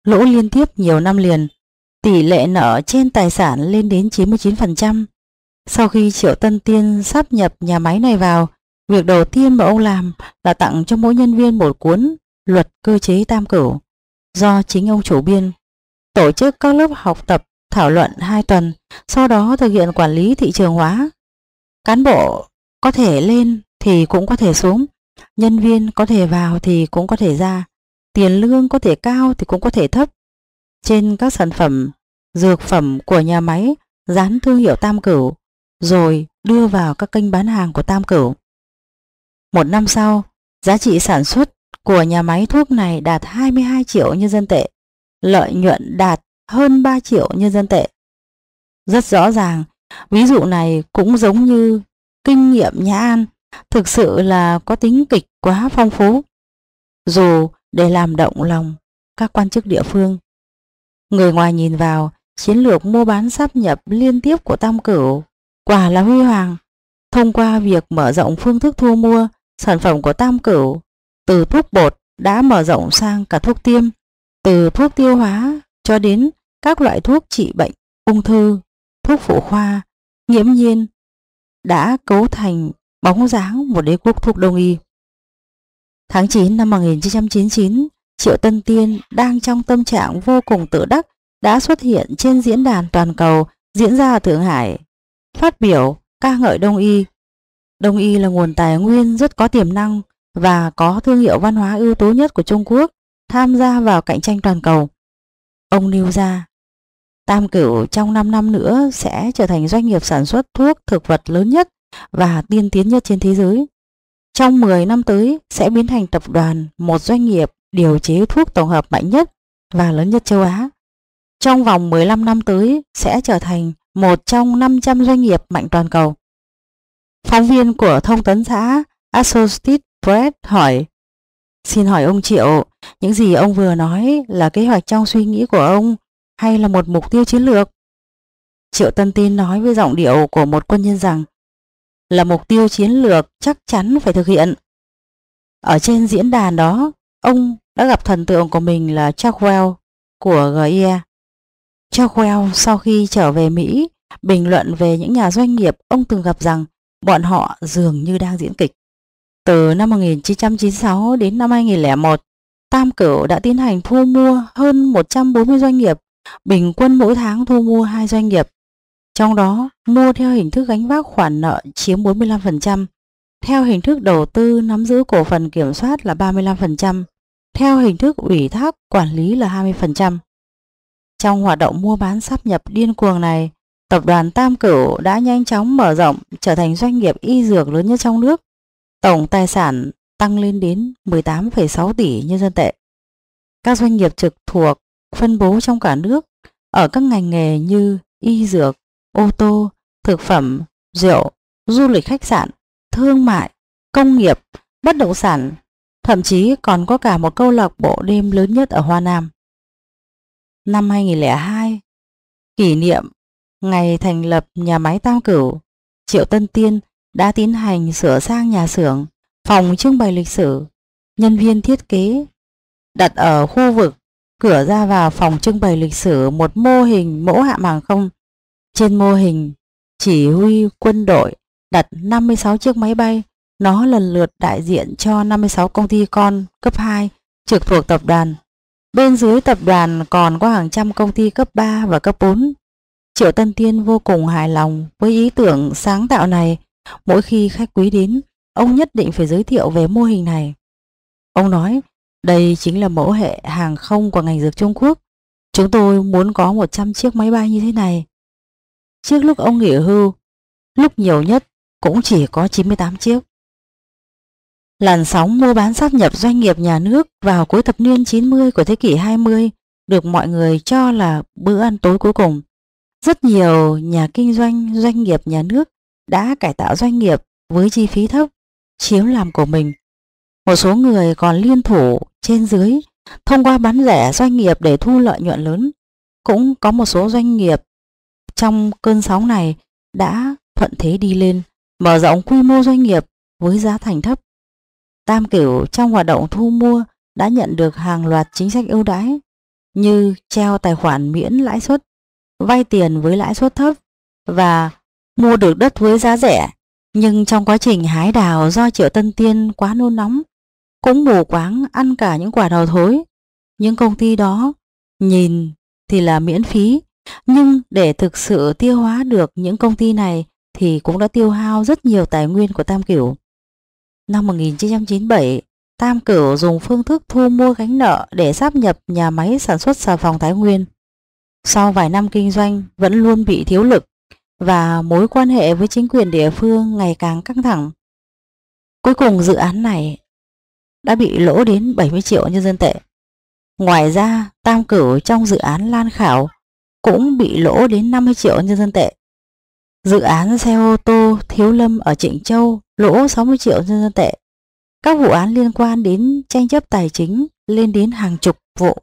lỗ liên tiếp nhiều năm liền, tỷ lệ nợ trên tài sản lên đến chín mươi chín phần trăm. Sau khi Triệu Tân Tiên sáp nhập nhà máy này vào, việc đầu tiên mà ông làm là tặng cho mỗi nhân viên một cuốn Luật Cơ chế Tam Cửu do chính ông chủ biên, tổ chức các lớp học tập thảo luận hai tuần, sau đó thực hiện quản lý thị trường hóa. Cán bộ có thể lên thì cũng có thể xuống, nhân viên có thể vào thì cũng có thể ra, tiền lương có thể cao thì cũng có thể thấp. Trên các sản phẩm dược phẩm của nhà máy dán thương hiệu Tam Cửu, rồi đưa vào các kênh bán hàng của Tam Cửu. Một năm sau, giá trị sản xuất của nhà máy thuốc này đạt hai mươi hai triệu nhân dân tệ, lợi nhuận đạt hơn ba triệu nhân dân tệ. Rất rõ ràng, ví dụ này cũng giống như kinh nghiệm Nhã An, thực sự là có tính kịch quá phong phú, dù để làm động lòng các quan chức địa phương. Người ngoài nhìn vào, chiến lược mua bán sáp nhập liên tiếp của Tam Cửu quả là huy hoàng. Thông qua việc mở rộng phương thức thu mua, sản phẩm của Tam Cửu từ thuốc bột đã mở rộng sang cả thuốc tiêm, từ thuốc tiêu hóa cho đến các loại thuốc trị bệnh ung thư, thuốc phụ khoa, nghiễm nhiên, đã cấu thành bóng dáng một đế quốc thuốc đông y. Tháng chín năm một nghìn chín trăm chín mươi chín, Triệu Tân Tiên đang trong tâm trạng vô cùng tự đắc đã xuất hiện trên diễn đàn toàn cầu diễn ra ở Thượng Hải, phát biểu ca ngợi Đông y. Đông y là nguồn tài nguyên rất có tiềm năng và có thương hiệu văn hóa ưu tú nhất của Trung Quốc tham gia vào cạnh tranh toàn cầu. Ông nêu ra, Tam Cửu trong năm năm nữa sẽ trở thành doanh nghiệp sản xuất thuốc thực vật lớn nhất và tiên tiến nhất trên thế giới. Trong mười năm tới sẽ biến thành tập đoàn một doanh nghiệp điều chế thuốc tổng hợp mạnh nhất và lớn nhất châu Á. Trong vòng mười lăm năm tới sẽ trở thành một trong năm trăm doanh nghiệp mạnh toàn cầu. Phóng viên của thông tấn xã Associated Press hỏi, xin hỏi ông Triệu, những gì ông vừa nói là kế hoạch trong suy nghĩ của ông hay là một mục tiêu chiến lược? Triệu Tân Tiên nói với giọng điệu của một quân nhân rằng, là mục tiêu chiến lược chắc chắn phải thực hiện. Ở trên diễn đàn đó, ông đã gặp thần tượng của mình là Chartwell của giê i e. Chartwell sau khi trở về Mỹ bình luận về những nhà doanh nghiệp ông từng gặp rằng bọn họ dường như đang diễn kịch. Từ năm một nghìn chín trăm chín mươi sáu đến năm hai nghìn lẻ một, Tam Cửu đã tiến hành thu mua hơn một trăm bốn mươi doanh nghiệp, bình quân mỗi tháng thu mua hai doanh nghiệp. Trong đó, mua theo hình thức gánh vác khoản nợ chiếm bốn mươi lăm phần trăm, theo hình thức đầu tư nắm giữ cổ phần kiểm soát là ba mươi lăm phần trăm, theo hình thức ủy thác quản lý là hai mươi phần trăm. Trong hoạt động mua bán sáp nhập điên cuồng này, tập đoàn Tam Cửu đã nhanh chóng mở rộng trở thành doanh nghiệp y dược lớn nhất trong nước. Tổng tài sản tăng lên đến mười tám phẩy sáu tỷ nhân dân tệ. Các doanh nghiệp trực thuộc phân bố trong cả nước ở các ngành nghề như y dược, ô tô, thực phẩm, rượu, du lịch khách sạn, thương mại, công nghiệp, bất động sản, thậm chí còn có cả một câu lạc bộ đêm lớn nhất ở Hoa Nam. Năm hai nghìn lẻ hai, kỷ niệm ngày thành lập nhà máy Tam Cửu, Triệu Tân Tiên đã tiến hành sửa sang nhà xưởng, phòng trưng bày lịch sử, nhân viên thiết kế đặt ở khu vực cửa ra vào phòng trưng bày lịch sử một mô hình mẫu hạm hàng không. Trên mô hình chỉ huy quân đội đặt năm mươi sáu chiếc máy bay, nó lần lượt đại diện cho năm mươi sáu công ty con cấp hai trực thuộc tập đoàn. Bên dưới tập đoàn còn có hàng trăm công ty cấp ba và cấp bốn. Triệu Tân Tiên vô cùng hài lòng với ý tưởng sáng tạo này. Mỗi khi khách quý đến, ông nhất định phải giới thiệu về mô hình này. Ông nói, đây chính là mẫu hệ hàng không của ngành dược Trung Quốc. Chúng tôi muốn có một trăm chiếc máy bay như thế này. Trước lúc ông nghỉ hưu, lúc nhiều nhất cũng chỉ có chín mươi tám chiếc. Làn sóng mua bán sáp nhập doanh nghiệp nhà nước vào cuối thập niên chín mươi của thế kỷ hai mươi được mọi người cho là bữa ăn tối cuối cùng. Rất nhiều nhà kinh doanh doanh nghiệp nhà nước đã cải tạo doanh nghiệp với chi phí thấp, chiếm làm của mình. Một số người còn liên thủ trên dưới thông qua bán rẻ doanh nghiệp để thu lợi nhuận lớn. Cũng có một số doanh nghiệp trong cơn sóng này đã thuận thế đi lên, mở rộng quy mô doanh nghiệp với giá thành thấp. Tam Cửu trong hoạt động thu mua đã nhận được hàng loạt chính sách ưu đãi. như treo tài khoản miễn lãi suất, vay tiền với lãi suất thấp và mua được đất với giá rẻ. Nhưng trong quá trình hái đào do Triệu Tân Tiên quá nôn nóng, cũng mù quáng ăn cả những quả đào thối. Những công ty đó nhìn thì là miễn phí, nhưng để thực sự tiêu hóa được những công ty này thì cũng đã tiêu hao rất nhiều tài nguyên của Tam Cửu. Năm một nghìn chín trăm chín mươi bảy, Tam Cửu dùng phương thức thu mua gánh nợ để sáp nhập nhà máy sản xuất xà phòng Thái Nguyên. Sau vài năm kinh doanh vẫn luôn bị thiếu lực và mối quan hệ với chính quyền địa phương ngày càng căng thẳng. Cuối cùng dự án này đã bị lỗ đến bảy mươi triệu nhân dân tệ. Ngoài ra, Tam Cửu trong dự án Lan Khảo cũng bị lỗ đến năm mươi triệu nhân dân tệ. Dự án xe ô tô Thiếu Lâm ở Trịnh Châu lỗ sáu mươi triệu nhân dân tệ. Các vụ án liên quan đến tranh chấp tài chính lên đến hàng chục vụ.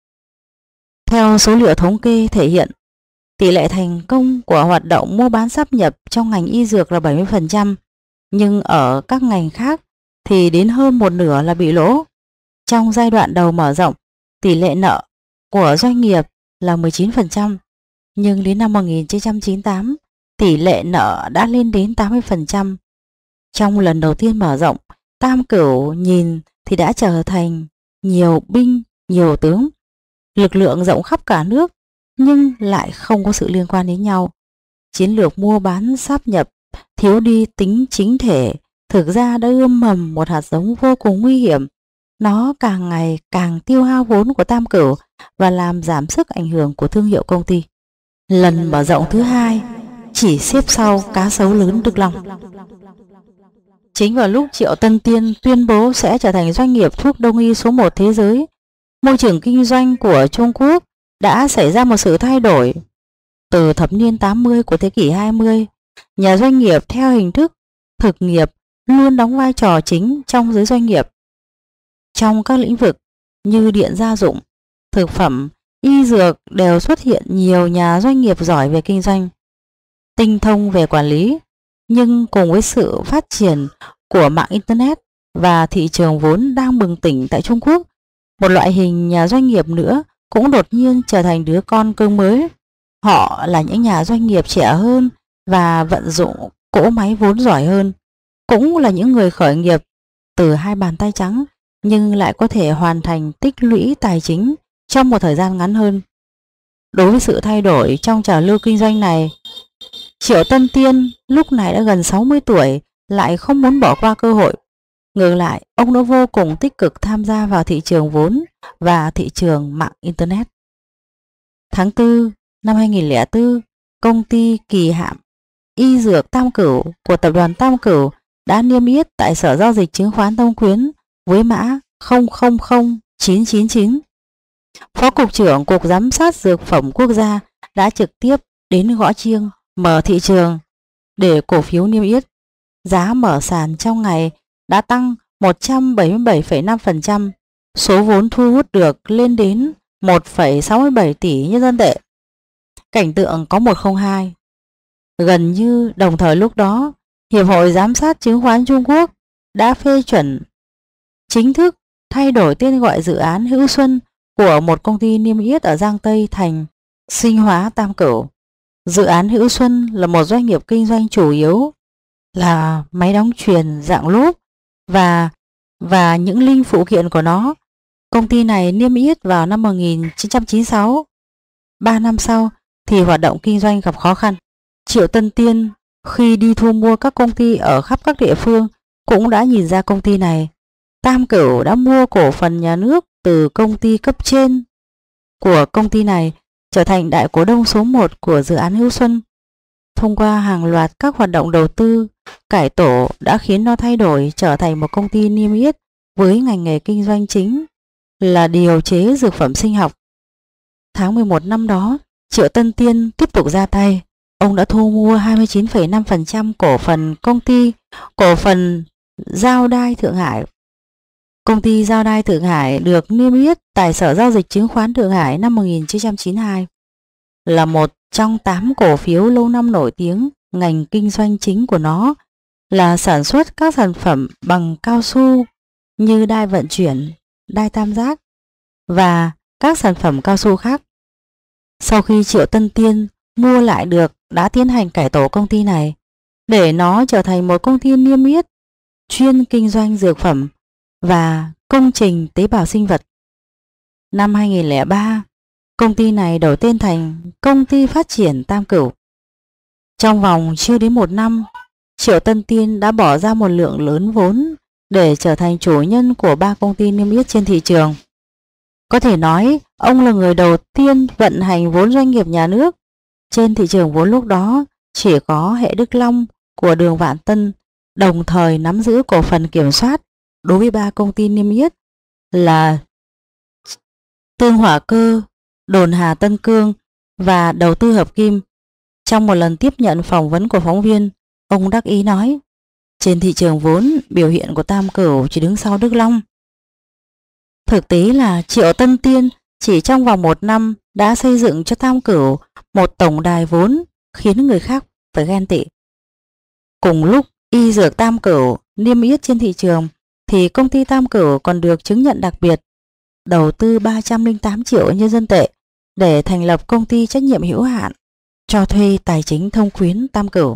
Theo số liệu thống kê thể hiện, tỷ lệ thành công của hoạt động mua bán sáp nhập trong ngành y dược là bảy mươi phần trăm, nhưng ở các ngành khác thì đến hơn một nửa là bị lỗ. Trong giai đoạn đầu mở rộng, tỷ lệ nợ của doanh nghiệp là mười chín phần trăm, nhưng đến năm một nghìn chín trăm chín mươi tám, tỷ lệ nợ đã lên đến tám mươi phần trăm. Trong lần đầu tiên mở rộng, Tam Cửu nhìn thì đã trở thành nhiều binh, nhiều tướng, lực lượng rộng khắp cả nước, nhưng lại không có sự liên quan đến nhau. Chiến lược mua bán sáp nhập thiếu đi tính chính thể, thực ra đã ươm mầm một hạt giống vô cùng nguy hiểm. Nó càng ngày càng tiêu hao vốn của Tam Cửu và làm giảm sức ảnh hưởng của thương hiệu công ty. Lần mở rộng thứ hai chỉ xếp sau cá sấu lớn Đức Long. Chính vào lúc Triệu Tân Tiên tuyên bố sẽ trở thành doanh nghiệp thuốc đông y số một thế giới, môi trường kinh doanh của Trung Quốc đã xảy ra một sự thay đổi. Từ thập niên tám mươi của thế kỷ hai mươi, nhà doanh nghiệp theo hình thức thực nghiệp luôn đóng vai trò chính trong giới doanh nghiệp. Trong các lĩnh vực như điện gia dụng, thực phẩm, y dược đều xuất hiện nhiều nhà doanh nghiệp giỏi về kinh doanh, tinh thông về quản lý. Nhưng cùng với sự phát triển của mạng Internet và thị trường vốn đang bừng tỉnh tại Trung Quốc, một loại hình nhà doanh nghiệp nữa cũng đột nhiên trở thành đứa con cưng mới. Họ là những nhà doanh nghiệp trẻ hơn và vận dụng cỗ máy vốn giỏi hơn, cũng là những người khởi nghiệp từ hai bàn tay trắng, nhưng lại có thể hoàn thành tích lũy tài chính trong một thời gian ngắn hơn. Đối với sự thay đổi trong trào lưu kinh doanh này, Triệu Tân Tiên lúc này đã gần sáu mươi tuổi lại không muốn bỏ qua cơ hội. Ngược lại, ông đã vô cùng tích cực tham gia vào thị trường vốn và thị trường mạng Internet. Tháng tư năm hai nghìn lẻ bốn, công ty kỳ hạm y dược Tam Cửu của tập đoàn Tam Cửu đã niêm yết tại Sở Giao dịch Chứng khoán Đông Quyến với mã không không không chín chín chín. Phó Cục trưởng Cục Giám sát Dược phẩm Quốc gia đã trực tiếp đến gõ chiêng mở thị trường để cổ phiếu niêm yết. Giá mở sàn trong ngày đã tăng một trăm bảy mươi bảy phẩy năm phần trăm, số vốn thu hút được lên đến một phẩy sáu mươi bảy tỷ nhân dân tệ. Cảnh tượng có một không hai. Gần như đồng thời lúc đó, Hiệp hội Giám sát Chứng khoán Trung Quốc đã phê chuẩn chính thức thay đổi tên gọi dự án Hữu Xuân của một công ty niêm yết ở Giang Tây thành Sinh hóa Tam Cửu. Dự án Hữu Xuân là một doanh nghiệp kinh doanh chủ yếu là máy đóng chuyền dạng lốp và và những linh phụ kiện của nó. Công ty này niêm yết vào năm một nghìn chín trăm chín mươi sáu. Ba năm sau thì hoạt động kinh doanh gặp khó khăn. Triệu Tân Tiên khi đi thu mua các công ty ở khắp các địa phương cũng đã nhìn ra công ty này. Tam Cửu đã mua cổ phần nhà nước từ công ty cấp trên của công ty này, trở thành đại cổ đông số một của dự án Hữu Xuân. Thông qua hàng loạt các hoạt động đầu tư, cải tổ đã khiến nó thay đổi trở thành một công ty niêm yết với ngành nghề kinh doanh chính là điều chế dược phẩm sinh học. Tháng mười một năm đó, Triệu Tân Tiên tiếp tục ra tay. Ông đã thu mua hai mươi chín phẩy năm phần trăm cổ phần công ty cổ phần Giao Đai Thượng Hải. Công ty Giao Đai Thượng Hải được niêm yết tại Sở Giao dịch Chứng khoán Thượng Hải năm một nghìn chín trăm chín mươi hai, là một trong tám cổ phiếu lâu năm nổi tiếng. Ngành kinh doanh chính của nó là sản xuất các sản phẩm bằng cao su như đai vận chuyển, đai tam giác và các sản phẩm cao su khác. Sau khi Triệu Tân Tiên mua lại được, đã tiến hành cải tổ công ty này để nó trở thành một công ty niêm yết chuyên kinh doanh dược phẩm và công trình tế bào sinh vật. Năm hai nghìn lẻ ba, công ty này đổi tên thành Công ty Phát triển Tam Cửu. Trong vòng chưa đến một năm, Triệu Tân Tiên đã bỏ ra một lượng lớn vốn để trở thành chủ nhân của ba công ty niêm yết trên thị trường. Có thể nói, ông là người đầu tiên vận hành vốn doanh nghiệp nhà nước. Trên thị trường vốn lúc đó chỉ có hệ Đức Long của Đường Vạn Tân đồng thời nắm giữ cổ phần kiểm soát đối với ba công ty niêm yết là Tương Hỏa Cơ, Đồn Hà Tân Cương và Đầu tư Hợp Kim. Trong một lần tiếp nhận phỏng vấn của phóng viên, ông đắc ý nói, trên thị trường vốn, biểu hiện của Tam Cửu chỉ đứng sau Đức Long. Thực tế là Triệu Tân Tiên chỉ trong vòng một năm đã xây dựng cho Tam Cửu một tổng đài vốn khiến người khác phải ghen tị. Cùng lúc y dược Tam Cửu niêm yết trên thị trường thì công ty Tam Cửu còn được chứng nhận đặc biệt đầu tư ba trăm lẻ tám triệu nhân dân tệ để thành lập công ty trách nhiệm hữu hạn cho thuê tài chính Thông Quyến Tam Cửu.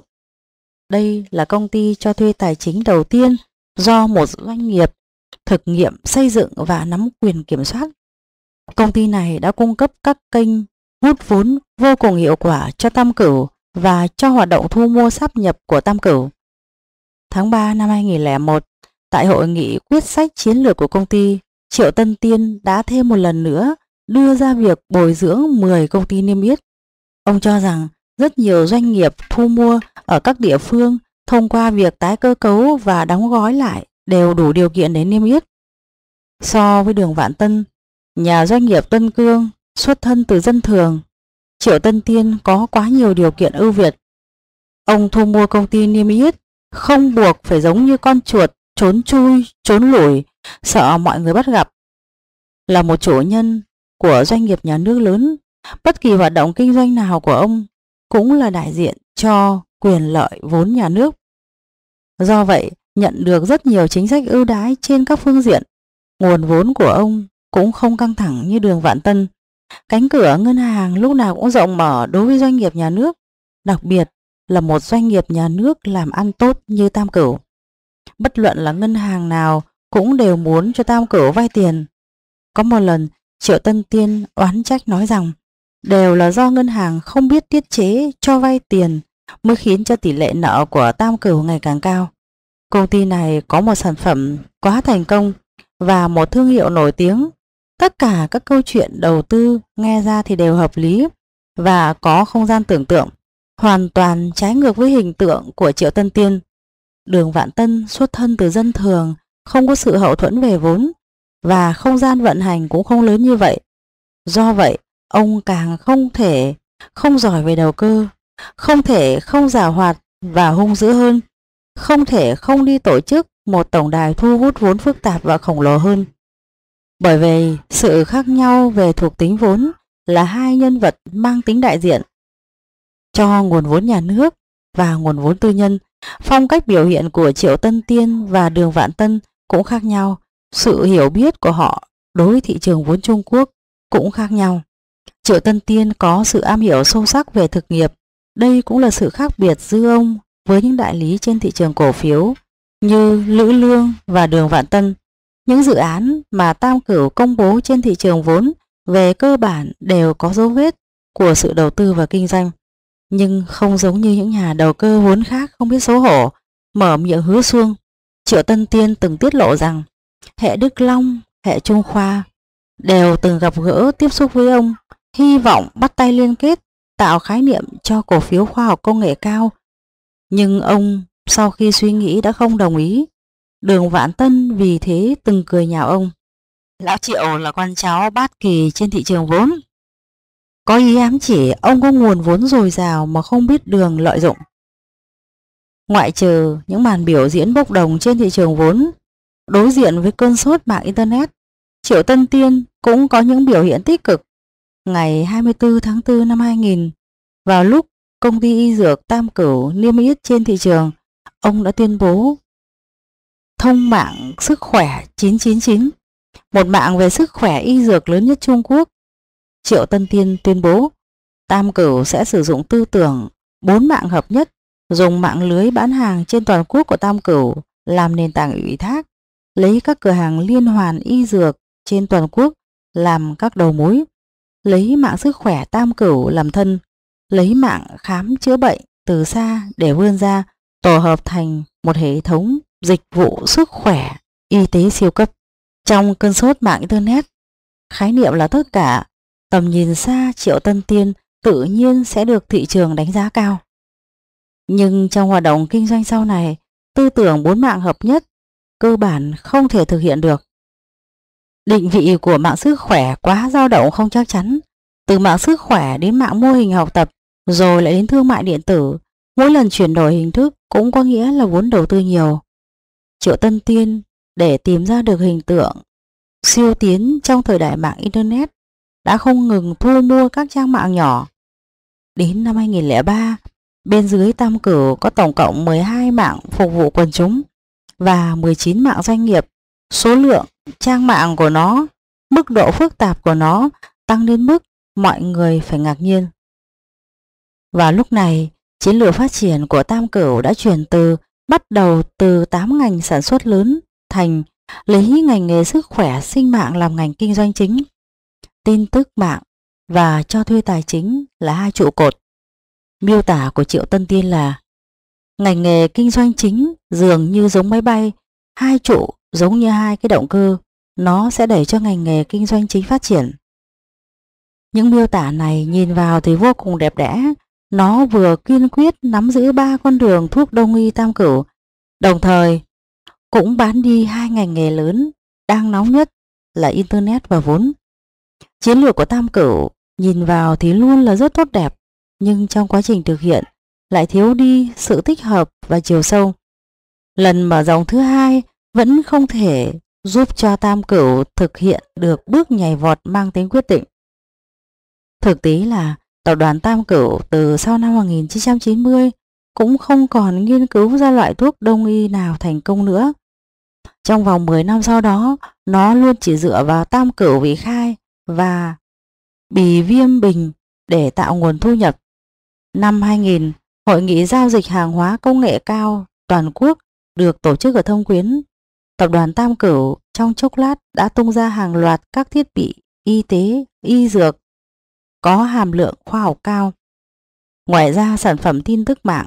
Đây là công ty cho thuê tài chính đầu tiên do một doanh nghiệp thực nghiệm xây dựng và nắm quyền kiểm soát. Công ty này đã cung cấp các kênh hút vốn vô cùng hiệu quả cho Tam Cửu và cho hoạt động thu mua sáp nhập của Tam Cửu. Tháng ba năm hai nghìn lẻ một, tại hội nghị quyết sách chiến lược của công ty, Triệu Tân Tiên đã thêm một lần nữa đưa ra việc bồi dưỡng mười công ty niêm yết. Ông cho rằng rất nhiều doanh nghiệp thu mua ở các địa phương thông qua việc tái cơ cấu và đóng gói lại đều đủ điều kiện để niêm yết. So với Đường Vạn Tân, nhà doanh nghiệp Tân Cương xuất thân từ dân thường, Triệu Tân Tiên có quá nhiều điều kiện ưu việt. Ông thu mua công ty niêm yết không buộc phải giống như con chuột trốn chui, trốn lủi, sợ mọi người bắt gặp. Là một chủ nhân của doanh nghiệp nhà nước lớn, bất kỳ hoạt động kinh doanh nào của ông cũng là đại diện cho quyền lợi vốn nhà nước. Do vậy, nhận được rất nhiều chính sách ưu đãi trên các phương diện. Nguồn vốn của ông cũng không căng thẳng như Đường Vạn Tân. Cánh cửa ngân hàng lúc nào cũng rộng mở đối với doanh nghiệp nhà nước, đặc biệt là một doanh nghiệp nhà nước làm ăn tốt như Tam Cửu. Bất luận là ngân hàng nào cũng đều muốn cho Tam Cửu vay tiền. Có một lần, Triệu Tân Tiên oán trách nói rằng đều là do ngân hàng không biết tiết chế cho vay tiền mới khiến cho tỷ lệ nợ của Tam Cửu ngày càng cao. Công ty này có một sản phẩm quá thành công và một thương hiệu nổi tiếng. Tất cả các câu chuyện đầu tư nghe ra thì đều hợp lý và có không gian tưởng tượng, hoàn toàn trái ngược với hình tượng của Triệu Tân Tiên. Đường Vạn Tân xuất thân từ dân thường, không có sự hậu thuẫn về vốn và không gian vận hành cũng không lớn như vậy. Do vậy, ông càng không thể không giỏi về đầu cơ, không thể không giàu hoạt và hung dữ hơn, không thể không đi tổ chức một tổng đài thu hút vốn phức tạp và khổng lồ hơn. Bởi vì sự khác nhau về thuộc tính vốn là hai nhân vật mang tính đại diện cho nguồn vốn nhà nước và nguồn vốn tư nhân. Phong cách biểu hiện của Triệu Tân Tiên và Đường Vạn Tân cũng khác nhau. Sự hiểu biết của họ đối với thị trường vốn Trung Quốc cũng khác nhau. Triệu Tân Tiên có sự am hiểu sâu sắc về thực nghiệp. Đây cũng là sự khác biệt giữa ông với những đại lý trên thị trường cổ phiếu như Lữ Lương và Đường Vạn Tân. Những dự án mà Tam Cửu công bố trên thị trường vốn về cơ bản đều có dấu vết của sự đầu tư và kinh doanh, nhưng không giống như những nhà đầu cơ vốn khác không biết xấu hổ mở miệng hứa suông. Triệu Tân Tiên từng tiết lộ rằng hệ Đức Long, hệ Trung Khoa đều từng gặp gỡ tiếp xúc với ông, hy vọng bắt tay liên kết tạo khái niệm cho cổ phiếu khoa học công nghệ cao, nhưng ông sau khi suy nghĩ đã không đồng ý. Đường Vạn Tân vì thế từng cười nhạo ông: lão Triệu là con cháu bát kỳ trên thị trường vốn, có ý ám chỉ ông có nguồn vốn dồi dào mà không biết đường lợi dụng. Ngoại trừ những màn biểu diễn bốc đồng trên thị trường vốn, đối diện với cơn sốt mạng Internet, Triệu Tân Tiên cũng có những biểu hiện tích cực. Ngày hai mươi tư tháng tư năm hai nghìn, vào lúc công ty y dược Tam Cửu niêm yết trên thị trường, ông đã tuyên bố thông mạng sức khỏe chín chín chín, một mạng về sức khỏe y dược lớn nhất Trung Quốc, Triệu Tân Tiên tuyên bố Tam Cửu sẽ sử dụng tư tưởng bốn mạng hợp nhất, dùng mạng lưới bán hàng trên toàn quốc của Tam Cửu làm nền tảng ủy thác, lấy các cửa hàng liên hoàn y dược trên toàn quốc làm các đầu mối, lấy mạng sức khỏe Tam Cửu làm thân, lấy mạng khám chữa bệnh từ xa để vươn ra, tổ hợp thành một hệ thống dịch vụ sức khỏe y tế siêu cấp. Trong cơn sốt mạng Internet, khái niệm là tất cả, tầm nhìn xa Triệu Tân Tiên tự nhiên sẽ được thị trường đánh giá cao. Nhưng trong hoạt động kinh doanh sau này, tư tưởng bốn mạng hợp nhất cơ bản không thể thực hiện được. Định vị của mạng sức khỏe quá dao động không chắc chắn, từ mạng sức khỏe đến mạng mô hình học tập, rồi lại đến thương mại điện tử, mỗi lần chuyển đổi hình thức cũng có nghĩa là vốn đầu tư nhiều. Triệu Tân Tiên để tìm ra được hình tượng siêu tiến trong thời đại mạng Internet đã không ngừng thu mua các trang mạng nhỏ. Đến năm hai nghìn không trăm lẻ ba, bên dưới Tam Cửu có tổng cộng mười hai mạng phục vụ quần chúng và mười chín mạng doanh nghiệp. Số lượng trang mạng của nó, mức độ phức tạp của nó tăng đến mức mọi người phải ngạc nhiên. Và lúc này, chiến lược phát triển của Tam Cửu đã chuyển từ bắt đầu từ tám ngành sản xuất lớn thành lấy ngành nghề sức khỏe sinh mạng làm ngành kinh doanh chính. Tin tức mạng và cho thuê tài chính là hai trụ cột. Miêu tả của Triệu Tân Tiên là ngành nghề kinh doanh chính dường như giống máy bay, hai trụ giống như hai cái động cơ, nó sẽ đẩy cho ngành nghề kinh doanh chính phát triển. Những miêu tả này nhìn vào thì vô cùng đẹp đẽ. Nó vừa kiên quyết nắm giữ ba con đường thuốc đông y Tam Cửu, đồng thời cũng bán đi hai ngành nghề lớn đang nóng nhất là Internet và vốn. Chiến lược của Tam Cửu nhìn vào thì luôn là rất tốt đẹp, nhưng trong quá trình thực hiện lại thiếu đi sự tích hợp và chiều sâu. Lần mở rộng thứ hai vẫn không thể giúp cho Tam Cửu thực hiện được bước nhảy vọt mang tính quyết định. Thực tế là tập đoàn Tam Cửu từ sau năm một nghìn chín trăm chín mươi cũng không còn nghiên cứu ra loại thuốc đông y nào thành công nữa. Trong vòng mười năm sau đó, nó luôn chỉ dựa vào Tam Cửu vị khai và bì viêm bình để tạo nguồn thu nhập. Năm hai nghìn, Hội nghị giao dịch hàng hóa công nghệ cao toàn quốc được tổ chức ở Thông Quyến. Tập đoàn Tam Cửu trong chốc lát đã tung ra hàng loạt các thiết bị y tế, y dược có hàm lượng khoa học cao. Ngoài ra, sản phẩm tin tức mạng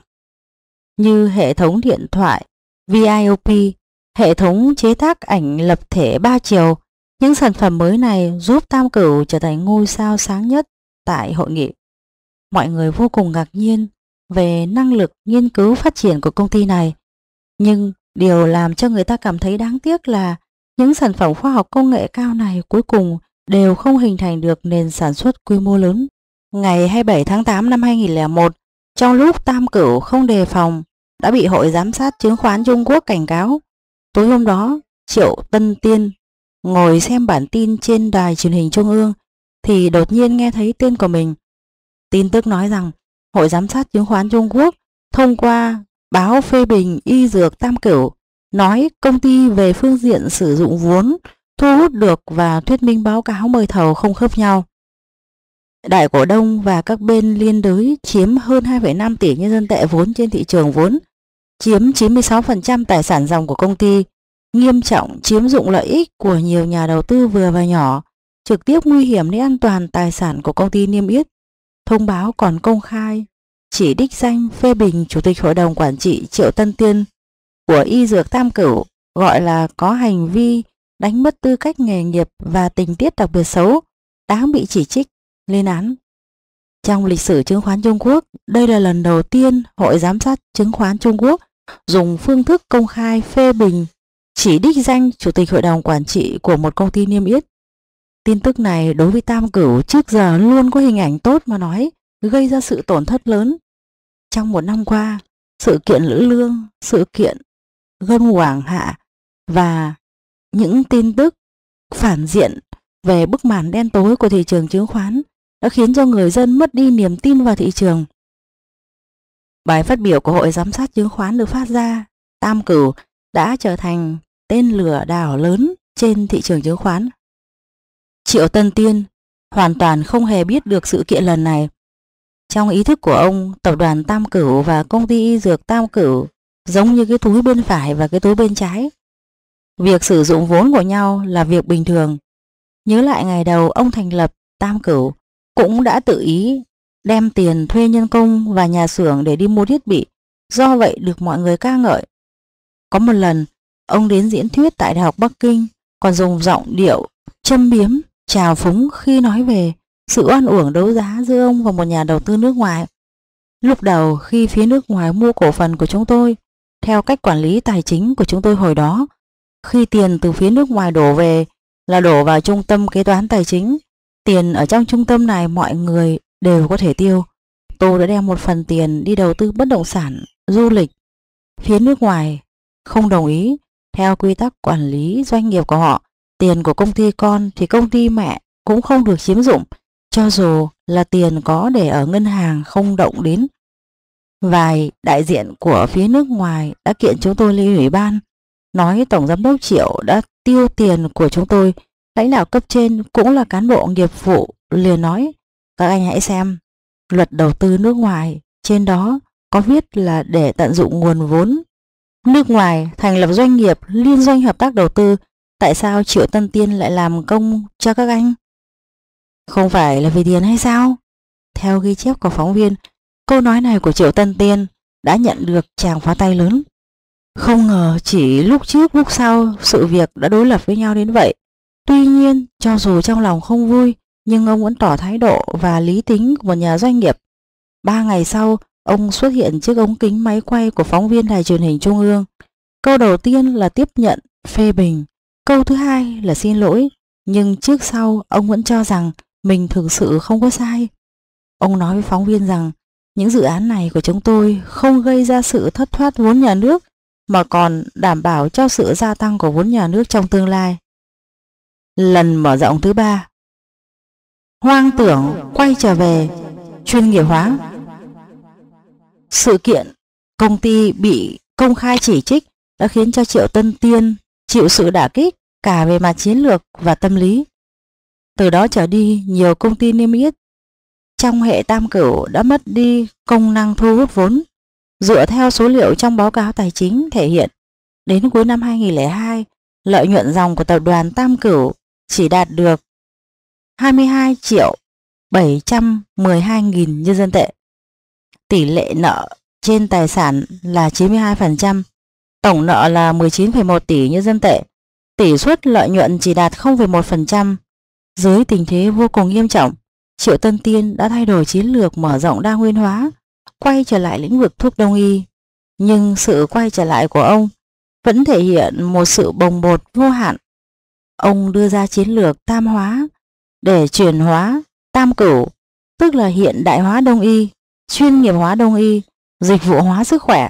như hệ thống điện thoại vi i o pê, hệ thống chế tác ảnh lập thể ba chiều, những sản phẩm mới này giúp Tam Cửu trở thành ngôi sao sáng nhất tại hội nghị. Mọi người vô cùng ngạc nhiên về năng lực nghiên cứu phát triển của công ty này, nhưng điều làm cho người ta cảm thấy đáng tiếc là những sản phẩm khoa học công nghệ cao này cuối cùng đều không hình thành được nền sản xuất quy mô lớn. Ngày hai mươi bảy tháng tám năm hai nghìn không trăm lẻ một, trong lúc Tam Cửu không đề phòng đã bị Hội Giám sát Chứng khoán Trung Quốc cảnh cáo. Tối hôm đó, Triệu Tân Tiên ngồi xem bản tin trên đài truyền hình Trung ương thì đột nhiên nghe thấy tên của mình. Tin tức nói rằng Hội Giám sát Chứng khoán Trung Quốc thông qua báo phê bình y dược Tam Cửu nói công ty về phương diện sử dụng vốn thu hút được và thuyết minh báo cáo mời thầu không khớp nhau. Đại cổ đông và các bên liên đới chiếm hơn hai phẩy năm tỷ nhân dân tệ vốn trên thị trường vốn, chiếm chín mươi sáu phần trăm tài sản ròng của công ty, nghiêm trọng chiếm dụng lợi ích của nhiều nhà đầu tư vừa và nhỏ, trực tiếp nguy hiểm đến an toàn tài sản của công ty niêm yết. Thông báo còn công khai chỉ đích danh phê bình Chủ tịch Hội đồng Quản trị Triệu Tân Tiên của y dược Tam Cửu, gọi là có hành vi đánh mất tư cách nghề nghiệp và tình tiết đặc biệt xấu, đáng bị chỉ trích, lên án. Trong lịch sử chứng khoán Trung Quốc, đây là lần đầu tiên Hội Giám sát Chứng khoán Trung Quốc dùng phương thức công khai phê bình chỉ đích danh Chủ tịch Hội đồng Quản trị của một công ty niêm yết. Tin tức này đối với Tam Cửu trước giờ luôn có hình ảnh tốt mà nói, gây ra sự tổn thất lớn. Trong một năm qua, sự kiện Lữ Lương, sự kiện Gân Hoàng Hạ và những tin tức phản diện về bức màn đen tối của thị trường chứng khoán đã khiến cho người dân mất đi niềm tin vào thị trường. Bài phát biểu của Hội Giám sát Chứng khoán được phát ra, Tam Cửu đã trở thành tên lừa đảo lớn trên thị trường chứng khoán. Triệu Tân Tiên hoàn toàn không hề biết được sự kiện lần này. Trong ý thức của ông, tập đoàn Tam Cửu và công ty y dược Tam Cửu giống như cái túi bên phải và cái túi bên trái. Việc sử dụng vốn của nhau là việc bình thường. Nhớ lại ngày đầu ông thành lập Tam Cửu, cũng đã tự ý đem tiền thuê nhân công và nhà xưởng để đi mua thiết bị, do vậy được mọi người ca ngợi. Có một lần, ông đến diễn thuyết tại Đại học Bắc Kinh, còn dùng giọng điệu châm biếm, trào phúng khi nói về sự oan uổng đấu giá giữa ông và một nhà đầu tư nước ngoài. Lúc đầu khi phía nước ngoài mua cổ phần của chúng tôi, theo cách quản lý tài chính của chúng tôi hồi đó, khi tiền từ phía nước ngoài đổ về là đổ vào trung tâm kế toán tài chính. Tiền ở trong trung tâm này mọi người đều có thể tiêu. Tôi đã đem một phần tiền đi đầu tư bất động sản, du lịch. Phía nước ngoài không đồng ý. Theo quy tắc quản lý doanh nghiệp của họ, tiền của công ty con thì công ty mẹ cũng không được chiếm dụng, cho dù là tiền có để ở ngân hàng không động đến. Vài đại diện của phía nước ngoài đã kiện chúng tôi lên ủy ban, nói tổng giám đốc Triệu đã tiêu tiền của chúng tôi. Lãnh đạo cấp trên cũng là cán bộ nghiệp vụ liền nói, các anh hãy xem luật đầu tư nước ngoài, trên đó có viết là để tận dụng nguồn vốn nước ngoài thành lập doanh nghiệp liên doanh hợp tác đầu tư. Tại sao Triệu Tân Tiên lại làm công cho các anh? Không phải là vì tiền hay sao? Theo ghi chép của phóng viên, câu nói này của Triệu Tân Tiên đã nhận được tràng pháo tay lớn. Không ngờ chỉ lúc trước lúc sau sự việc đã đối lập với nhau đến vậy. Tuy nhiên, cho dù trong lòng không vui, nhưng ông vẫn tỏ thái độ và lý tính của một nhà doanh nghiệp. Ba ngày sau, ông xuất hiện trước ống kính máy quay của phóng viên đài truyền hình Trung ương. Câu đầu tiên là tiếp nhận, phê bình. Câu thứ hai là xin lỗi. Nhưng trước sau, ông vẫn cho rằng mình thực sự không có sai. Ông nói với phóng viên rằng, những dự án này của chúng tôi không gây ra sự thất thoát vốn nhà nước, mà còn đảm bảo cho sự gia tăng của vốn nhà nước trong tương lai. Lần mở rộng thứ ba, hoang tưởng quay trở về chuyên nghiệp hóa. Sự kiện công ty bị công khai chỉ trích đã khiến cho Triệu Tân Tiên chịu sự đả kích cả về mặt chiến lược và tâm lý. Từ đó trở đi, nhiều công ty niêm yết trong hệ Tam Cửu đã mất đi công năng thu hút vốn. Dựa theo số liệu trong báo cáo tài chính thể hiện, đến cuối năm hai nghìn không trăm lẻ hai, lợi nhuận dòng của tập đoàn Tam Cửu chỉ đạt được hai mươi hai triệu bảy trăm mười hai nghìn nhân dân tệ. Tỷ lệ nợ trên tài sản là chín mươi hai phần trăm, tổng nợ là mười chín phẩy một tỷ nhân dân tệ. Tỷ suất lợi nhuận chỉ đạt không phẩy một phần trăm. Dưới tình thế vô cùng nghiêm trọng, Triệu Tân Tiên đã thay đổi chiến lược mở rộng đa nguyên hóa, quay trở lại lĩnh vực thuốc đông y. Nhưng sự quay trở lại của ông vẫn thể hiện một sự bồng bột vô hạn. Ông đưa ra chiến lược tam hóa để chuyển hóa Tam Cửu, tức là hiện đại hóa đông y, chuyên nghiệp hóa đông y, dịch vụ hóa sức khỏe.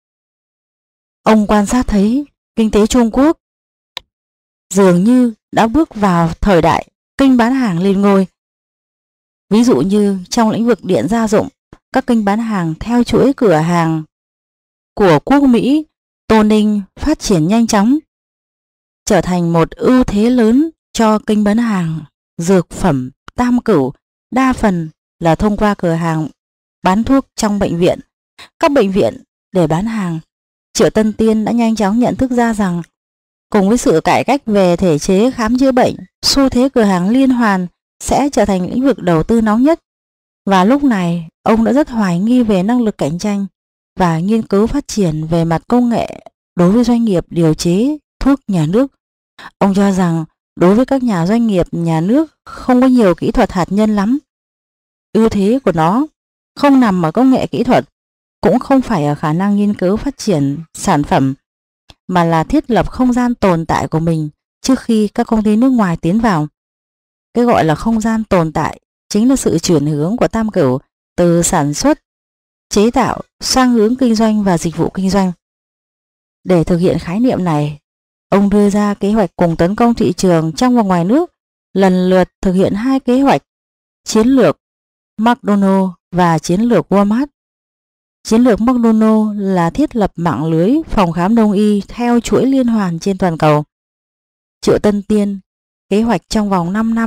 Ông quan sát thấy kinh tế Trung Quốc dường như đã bước vào thời đại kênh bán hàng lên ngôi. Ví dụ như trong lĩnh vực điện gia dụng, các kênh bán hàng theo chuỗi cửa hàng của quốc Mỹ, Tô Ninh phát triển nhanh chóng, trở thành một ưu thế lớn cho kênh bán hàng dược phẩm Tam Cửu, đa phần là thông qua cửa hàng bán thuốc trong bệnh viện. Các bệnh viện để bán hàng, Triệu Tân Tiên đã nhanh chóng nhận thức ra rằng cùng với sự cải cách về thể chế khám chữa bệnh, xu thế cửa hàng liên hoàn sẽ trở thành lĩnh vực đầu tư nóng nhất. Và lúc này, ông đã rất hoài nghi về năng lực cạnh tranh và nghiên cứu phát triển về mặt công nghệ đối với doanh nghiệp điều chế thuốc nhà nước. Ông cho rằng đối với các nhà doanh nghiệp nhà nước không có nhiều kỹ thuật hạt nhân lắm. Ưu thế của nó không nằm ở công nghệ kỹ thuật, cũng không phải ở khả năng nghiên cứu phát triển sản phẩm, mà là thiết lập không gian tồn tại của mình trước khi các công ty nước ngoài tiến vào. Cái gọi là không gian tồn tại chính là sự chuyển hướng của Tam Cửu từ sản xuất, chế tạo sang hướng kinh doanh và dịch vụ kinh doanh. Để thực hiện khái niệm này, ông đưa ra kế hoạch cùng tấn công thị trường trong và ngoài nước, lần lượt thực hiện hai kế hoạch: chiến lược McDonald và chiến lược Walmart. Chiến lược McDonald là thiết lập mạng lưới phòng khám đông y theo chuỗi liên hoàn trên toàn cầu. Triệu Tân Tiên kế hoạch trong vòng năm năm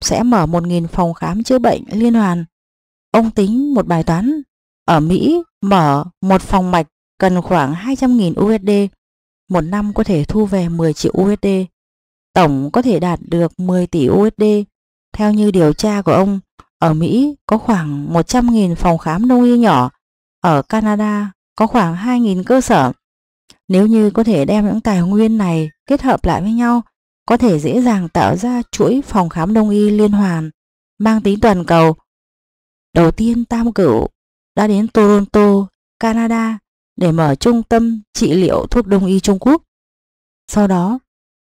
sẽ mở một nghìn phòng khám chữa bệnh liên hoàn. Ông tính một bài toán. Ở Mỹ mở một phòng mạch cần khoảng hai trăm nghìn u ét đê. Một năm có thể thu về mười triệu u ét đê. Tổng có thể đạt được mười tỷ u ét đê. Theo như điều tra của ông, ở Mỹ có khoảng một trăm nghìn phòng khám đông y nhỏ. Ở Canada có khoảng hai nghìn cơ sở. Nếu như có thể đem những tài nguyên này kết hợp lại với nhau, có thể dễ dàng tạo ra chuỗi phòng khám đông y liên hoàn mang tính toàn cầu. Đầu tiên, Tam Cửu đã đến Toronto, Canada để mở trung tâm trị liệu thuốc đông y Trung Quốc. Sau đó,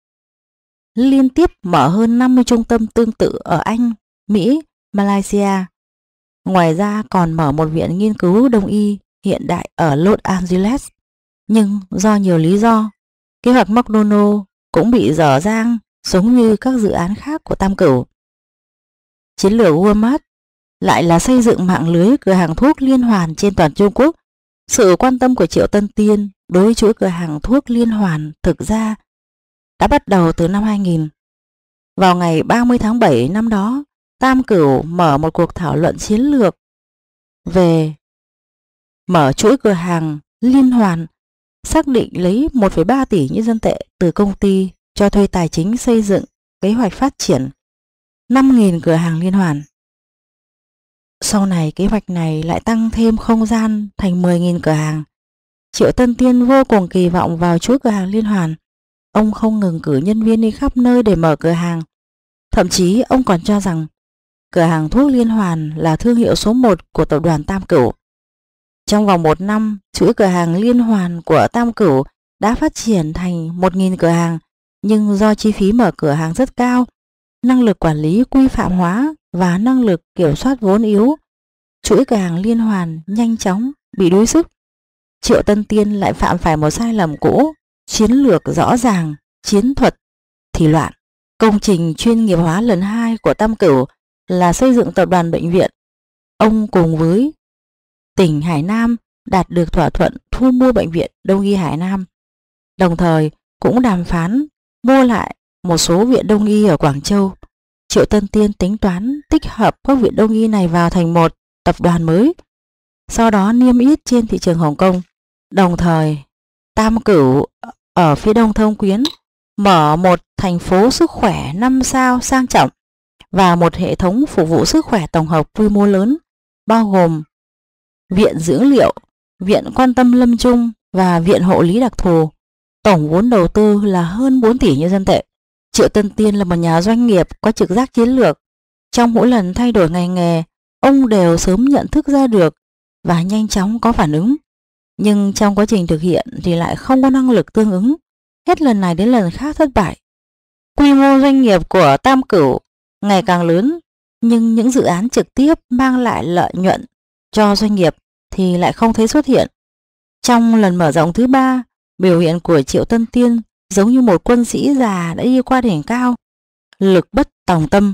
liên tiếp mở hơn năm mươi trung tâm tương tự ở Anh, Mỹ, Malaysia. Ngoài ra còn mở một viện nghiên cứu đông y hiện đại ở Los Angeles. Nhưng do nhiều lý do, kế hoạch McDonald cũng bị dở dang giống như các dự án khác của Tam Cửu. Chiến lược Walmart lại là xây dựng mạng lưới cửa hàng thuốc liên hoàn trên toàn Trung Quốc. Sự quan tâm của Triệu Tân Tiên đối với chuỗi cửa hàng thuốc liên hoàn thực ra đã bắt đầu từ năm hai nghìn. Vào ngày ba mươi tháng bảy năm đó, Tam Cửu mở một cuộc thảo luận chiến lược về mở chuỗi cửa hàng liên hoàn, xác định lấy một phẩy ba tỷ nhân dân tệ từ công ty cho thuê tài chính xây dựng kế hoạch phát triển năm nghìn cửa hàng liên hoàn. Sau này kế hoạch này lại tăng thêm không gian thành mười nghìn cửa hàng. Triệu Tân Tiên vô cùng kỳ vọng vào chuỗi cửa hàng liên hoàn. Ông không ngừng cử nhân viên đi khắp nơi để mở cửa hàng. Thậm chí ông còn cho rằng cửa hàng thuốc liên hoàn là thương hiệu số một của tập đoàn Tam Cửu. Trong vòng một năm, chuỗi cửa hàng liên hoàn của Tam Cửu đã phát triển thành một nghìn cửa hàng, nhưng do chi phí mở cửa hàng rất cao, năng lực quản lý quy phạm hóa và năng lực kiểm soát vốn yếu, chuỗi cửa hàng liên hoàn nhanh chóng bị đuối sức. Triệu Tân Tiên lại phạm phải một sai lầm cũ, chiến lược rõ ràng, chiến thuật thì loạn. Công trình chuyên nghiệp hóa lần hai của Tam Cửu là xây dựng tập đoàn bệnh viện. Ông cùng với tỉnh Hải Nam đạt được thỏa thuận thu mua bệnh viện Đông y Hải Nam, đồng thời cũng đàm phán mua lại một số viện đông y ở Quảng Châu. Triệu Tân Tiên tính toán tích hợp các viện đông y này vào thành một tập đoàn mới, sau đó niêm yết trên thị trường Hồng Kông. Đồng thời, Tam Cửu ở phía đông Thông Quyến mở một thành phố sức khỏe năm sao sang trọng và một hệ thống phục vụ sức khỏe tổng hợp quy mô lớn, bao gồm viện dưỡng liệu, viện quan tâm lâm chung và viện hộ lý đặc thù. Tổng vốn đầu tư là hơn bốn tỷ nhân dân tệ. Triệu Tân Tiên là một nhà doanh nghiệp có trực giác chiến lược. Trong mỗi lần thay đổi ngành nghề, ông đều sớm nhận thức ra được và nhanh chóng có phản ứng. Nhưng trong quá trình thực hiện thì lại không có năng lực tương ứng. Hết lần này đến lần khác thất bại. Quy mô doanh nghiệp của Tam Cửu ngày càng lớn, nhưng những dự án trực tiếp mang lại lợi nhuận cho doanh nghiệp thì lại không thấy xuất hiện. Trong lần mở rộng thứ ba, biểu hiện của Triệu Tân Tiên giống như một quân sĩ già đã đi qua đỉnh cao, lực bất tòng tâm.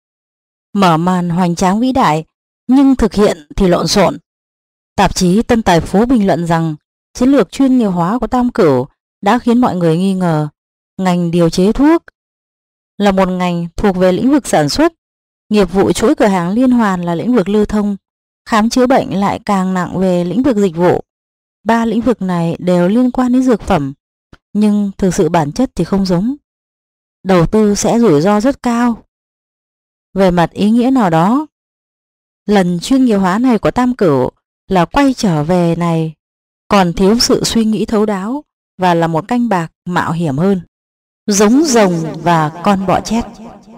Mở màn hoành tráng vĩ đại, nhưng thực hiện thì lộn xộn. Tạp chí Tân Tài Phú bình luận rằng chiến lược chuyên nghiệp hóa của Tam Cửu đã khiến mọi người nghi ngờ ngành điều chế thuốc là một ngành thuộc về lĩnh vực sản xuất, nghiệp vụ chuỗi cửa hàng liên hoàn là lĩnh vực lưu thông, khám chữa bệnh lại càng nặng về lĩnh vực dịch vụ. Ba lĩnh vực này đều liên quan đến dược phẩm, nhưng thực sự bản chất thì không giống. Đầu tư sẽ rủi ro rất cao. Về mặt ý nghĩa nào đó, lần chuyên nghiệp hóa này của Tam Cửu là quay trở về này còn thiếu sự suy nghĩ thấu đáo và là một canh bạc mạo hiểm hơn. Giống rồng và con bọ chét.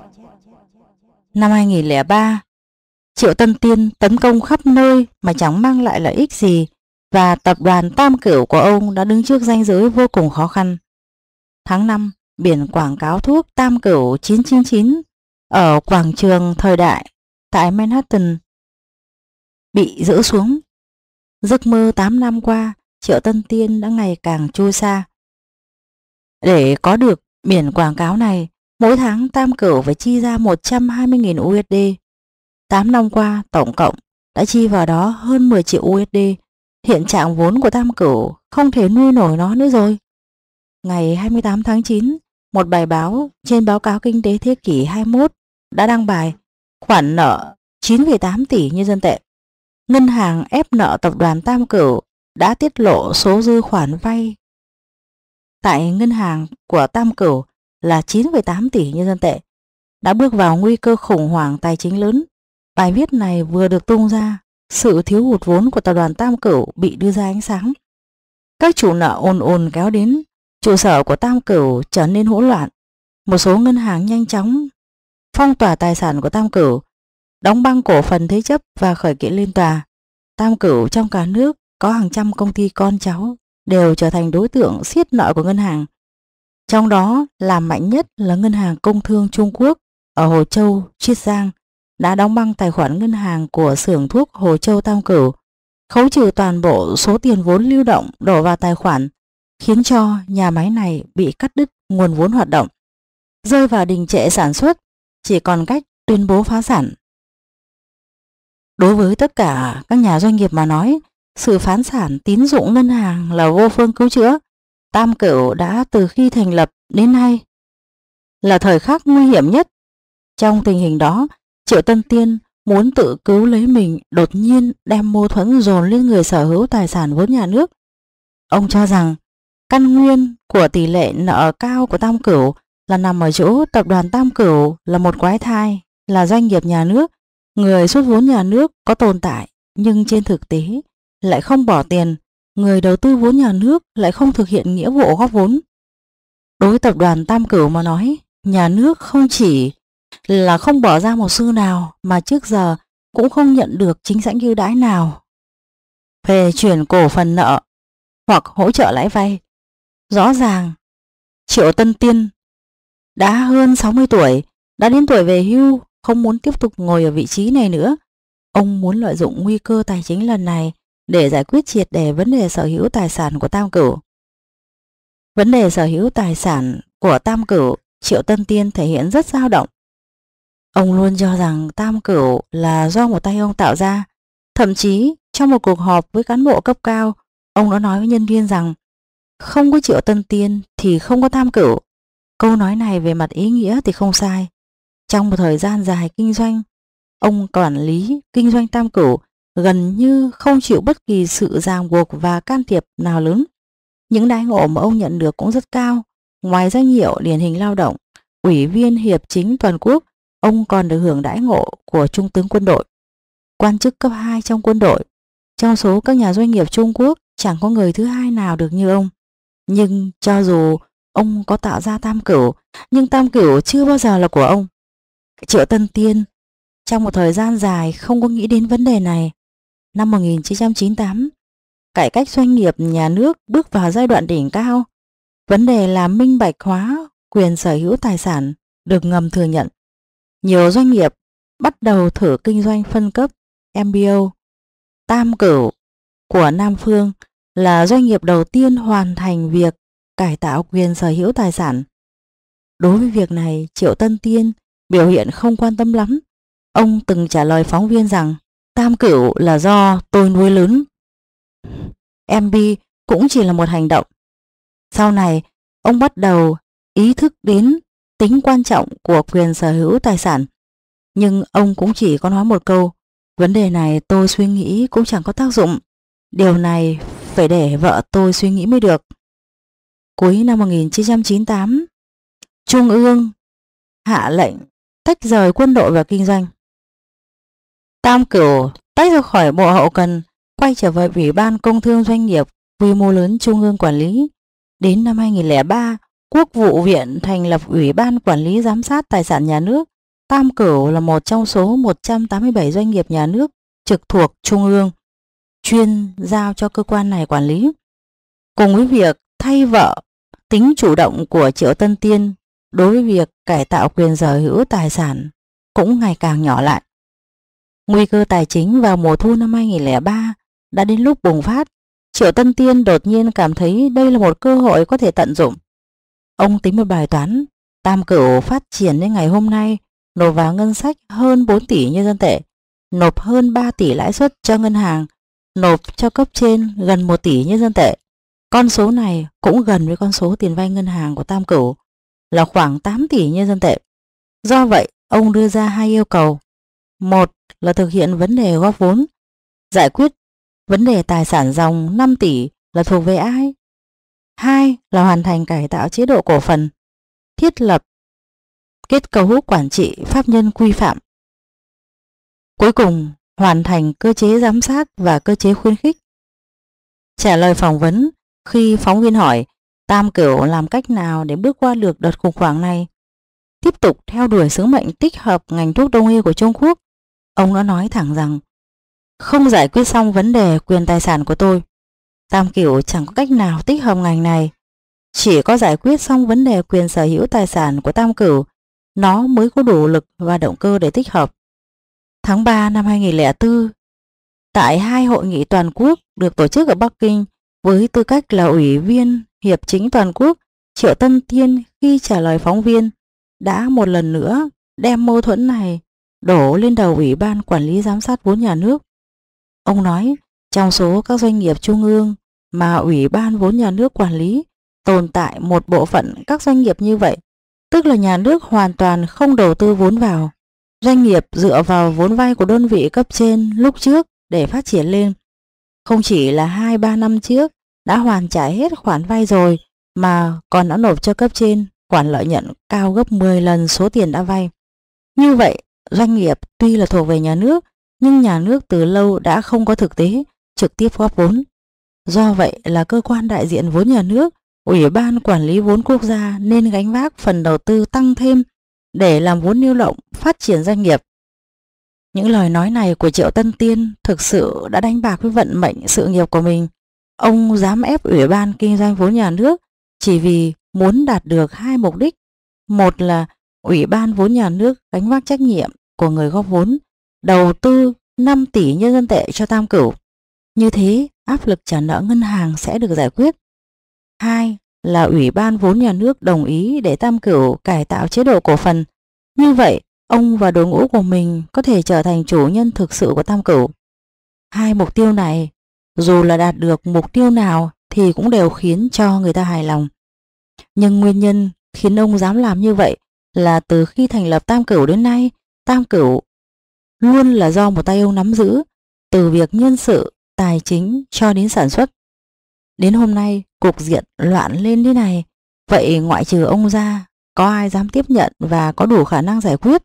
Năm hai nghìn lẻ ba, Triệu Tân Tiên tấn công khắp nơi mà chẳng mang lại lợi ích gì, và tập đoàn Tam Cửu của ông đã đứng trước ranh giới vô cùng khó khăn. Tháng năm, biển quảng cáo thuốc Tam Cửu chín chín chín ở quảng trường Thời Đại tại Manhattan bị giỡ xuống. Giấc mơ tám năm qua, Triệu Tân Tiên đã ngày càng trôi xa. Để có được biển quảng cáo này, mỗi tháng Tam Cửu phải chi ra một trăm hai mươi nghìn u ét đê. tám năm qua, tổng cộng đã chi vào đó hơn mười triệu u ét đê. Hiện trạng vốn của Tam Cửu không thể nuôi nổi nó nữa rồi. Ngày hai mươi tám tháng chín, một bài báo trên báo cáo kinh tế thế kỷ hai mươi mốt đã đăng bài khoản nợ chín phẩy tám tỷ nhân dân tệ. Ngân hàng ép nợ tập đoàn Tam Cửu đã tiết lộ số dư khoản vay tại ngân hàng của Tam Cửu là chín phẩy tám tỷ nhân dân tệ, đã bước vào nguy cơ khủng hoảng tài chính lớn. Bài viết này vừa được tung ra, sự thiếu hụt vốn của tập đoàn Tam Cửu bị đưa ra ánh sáng. Các chủ nợ ồn ồn kéo đến, trụ sở của Tam Cửu trở nên hỗn loạn. Một số ngân hàng nhanh chóng phong tỏa tài sản của Tam Cửu, đóng băng cổ phần thế chấp và khởi kiện lên tòa. Tam Cửu trong cả nước có hàng trăm công ty con cháu đều trở thành đối tượng siết nợ của ngân hàng. Trong đó làm mạnh nhất là Ngân hàng Công thương Trung Quốc ở Hồ Châu, Chiết Giang đã đóng băng tài khoản ngân hàng của xưởng thuốc Hồ Châu Tam Cửu, khấu trừ toàn bộ số tiền vốn lưu động đổ vào tài khoản, khiến cho nhà máy này bị cắt đứt nguồn vốn hoạt động, rơi vào đình trệ sản xuất, chỉ còn cách tuyên bố phá sản. Đối với tất cả các nhà doanh nghiệp mà nói, sự phá sản tín dụng ngân hàng là vô phương cứu chữa. Tam Cửu đã từ khi thành lập đến nay là thời khắc nguy hiểm nhất. Trong tình hình đó, Triệu Tân Tiên muốn tự cứu lấy mình, đột nhiên đem mâu thuẫn dồn lên người sở hữu tài sản vốn nhà nước. Ông cho rằng căn nguyên của tỷ lệ nợ cao của Tam Cửu là nằm ở chỗ tập đoàn Tam Cửu là một quái thai, là doanh nghiệp nhà nước, người xuất vốn nhà nước có tồn tại nhưng trên thực tế lại không bỏ tiền, người đầu tư vốn nhà nước lại không thực hiện nghĩa vụ góp vốn. Đối với tập đoàn Tam Cửu mà nói, nhà nước không chỉ là không bỏ ra một xu nào mà trước giờ cũng không nhận được chính sách ưu đãi nào về chuyển cổ phần nợ hoặc hỗ trợ lãi vay. Rõ ràng Triệu Tân Tiên đã hơn sáu mươi tuổi, đã đến tuổi về hưu, không muốn tiếp tục ngồi ở vị trí này nữa. Ông muốn lợi dụng nguy cơ tài chính lần này để giải quyết triệt để vấn đề sở hữu tài sản của Tam Cửu. Vấn đề sở hữu tài sản của Tam Cửu, Triệu Tân Tiên thể hiện rất dao động. Ông luôn cho rằng Tam Cửu là do một tay ông tạo ra. Thậm chí trong một cuộc họp với cán bộ cấp cao, ông đã nói với nhân viên rằng không có Triệu Tân Tiên thì không có Tam Cửu. Câu nói này về mặt ý nghĩa thì không sai. Trong một thời gian dài kinh doanh, ông quản lý kinh doanh Tam Cửu gần như không chịu bất kỳ sự ràng buộc và can thiệp nào lớn. Những đãi ngộ mà ông nhận được cũng rất cao. Ngoài danh hiệu điển hình lao động, ủy viên hiệp chính toàn quốc, ông còn được hưởng đãi ngộ của trung tướng quân đội, quan chức cấp hai trong quân đội. Trong số các nhà doanh nghiệp Trung Quốc chẳng có người thứ hai nào được như ông. Nhưng cho dù ông có tạo ra Tam Cửu, nhưng Tam Cửu chưa bao giờ là của ông. Triệu Tân Tiên trong một thời gian dài không có nghĩ đến vấn đề này. Năm một nghìn chín trăm chín mươi tám, cải cách doanh nghiệp nhà nước bước vào giai đoạn đỉnh cao. Vấn đề là minh bạch hóa quyền sở hữu tài sản được ngầm thừa nhận. Nhiều doanh nghiệp bắt đầu thử kinh doanh phân cấp em bê ô. Tam Cửu của Nam Phương là doanh nghiệp đầu tiên hoàn thành việc cải tạo quyền sở hữu tài sản. Đối với việc này, Triệu Tân Tiên biểu hiện không quan tâm lắm. Ông từng trả lời phóng viên rằng Tam Cửu là do tôi nuôi lớn, em bê cũng chỉ là một hành động. Sau này, ông bắt đầu ý thức đến tính quan trọng của quyền sở hữu tài sản. Nhưng ông cũng chỉ có nói một câu: vấn đề này tôi suy nghĩ cũng chẳng có tác dụng. Điều này phải để vợ tôi suy nghĩ mới được. Cuối năm một nghìn chín trăm chín mươi tám, Trung ương hạ lệnh tách rời quân đội và kinh doanh. Tam Cửu tách ra khỏi Bộ Hậu Cần, quay trở về Ủy ban Công thương Doanh nghiệp quy mô lớn Trung ương quản lý. Đến năm hai nghìn không trăm lẻ ba, Quốc vụ viện thành lập Ủy ban Quản lý Giám sát Tài sản Nhà nước. Tam Cửu là một trong số một trăm tám mươi bảy doanh nghiệp nhà nước trực thuộc Trung ương, chuyên giao cho cơ quan này quản lý. Cùng với việc thay vợ, tính chủ động của Triệu Tân Tiên đối với việc cải tạo quyền sở hữu tài sản cũng ngày càng nhỏ lại. Nguy cơ tài chính vào mùa thu năm hai nghìn không trăm lẻ ba đã đến lúc bùng phát. Triệu Tân Tiên đột nhiên cảm thấy đây là một cơ hội có thể tận dụng. Ông tính một bài toán: Tam Cửu phát triển đến ngày hôm nay, nộp vào ngân sách hơn bốn tỷ nhân dân tệ, nộp hơn ba tỷ lãi suất cho ngân hàng, nộp cho cấp trên gần một tỷ nhân dân tệ. Con số này cũng gần với con số tiền vay ngân hàng của Tam Cửu là khoảng tám tỷ nhân dân tệ. Do vậy, ông đưa ra hai yêu cầu. Một là thực hiện vấn đề góp vốn, giải quyết vấn đề tài sản ròng năm tỷ là thuộc về ai. Hai là hoàn thành cải tạo chế độ cổ phần, thiết lập kết cấu quản trị pháp nhân quy phạm. Cuối cùng, hoàn thành cơ chế giám sát và cơ chế khuyến khích. Trả lời phỏng vấn, khi phóng viên hỏi Tam Cửu làm cách nào để bước qua được đợt khủng hoảng này, tiếp tục theo đuổi sứ mệnh tích hợp ngành thuốc đông y của Trung Quốc, ông đã nói thẳng rằng không giải quyết xong vấn đề quyền tài sản của tôi, Tam Cửu chẳng có cách nào tích hợp ngành này. Chỉ có giải quyết xong vấn đề quyền sở hữu tài sản của Tam Cửu, nó mới có đủ lực và động cơ để tích hợp. Tháng ba năm hai nghìn không trăm lẻ bốn, tại hai hội nghị toàn quốc được tổ chức ở Bắc Kinh với tư cách là Ủy viên Hiệp chính Toàn quốc, Triệu Tân Tiên khi trả lời phóng viên đã một lần nữa đem mâu thuẫn này đổ lên đầu Ủy ban Quản lý Giám sát vốn nhà nước. Ông nói trong số các doanh nghiệp trung ương mà Ủy ban vốn nhà nước quản lý tồn tại một bộ phận các doanh nghiệp như vậy, tức là nhà nước hoàn toàn không đầu tư vốn vào. Doanh nghiệp dựa vào vốn vay của đơn vị cấp trên lúc trước để phát triển lên. Không chỉ là hai ba năm trước đã hoàn trả hết khoản vay rồi, mà còn đã nộp cho cấp trên khoản lợi nhuận cao gấp mười lần số tiền đã vay. Như vậy, doanh nghiệp tuy là thuộc về nhà nước, nhưng nhà nước từ lâu đã không có thực tế trực tiếp góp vốn. Do vậy là cơ quan đại diện vốn nhà nước, Ủy ban Quản lý vốn quốc gia nên gánh vác phần đầu tư tăng thêm để làm vốn lưu động phát triển doanh nghiệp. Những lời nói này của Triệu Tân Tiên thực sự đã đánh bạc với vận mệnh sự nghiệp của mình. Ông dám ép Ủy ban Kinh doanh vốn nhà nước chỉ vì muốn đạt được hai mục đích. Một là Ủy ban vốn nhà nước gánh vác trách nhiệm của người góp vốn, đầu tư năm tỷ nhân dân tệ cho Tam Cửu. Như thế, áp lực trả nợ ngân hàng sẽ được giải quyết. Hai là Ủy ban vốn nhà nước đồng ý để Tam Cửu cải tạo chế độ cổ phần. Như vậy, ông và đội ngũ của mình có thể trở thành chủ nhân thực sự của Tam Cửu. Hai mục tiêu này, dù là đạt được mục tiêu nào thì cũng đều khiến cho người ta hài lòng. Nhưng nguyên nhân khiến ông dám làm như vậy là từ khi thành lập Tam Cửu đến nay, Tam Cửu luôn là do một tay ông nắm giữ, từ việc nhân sự, tài chính cho đến sản xuất. Đến hôm nay, cục diện loạn lên thế này, vậy ngoại trừ ông ra, có ai dám tiếp nhận và có đủ khả năng giải quyết?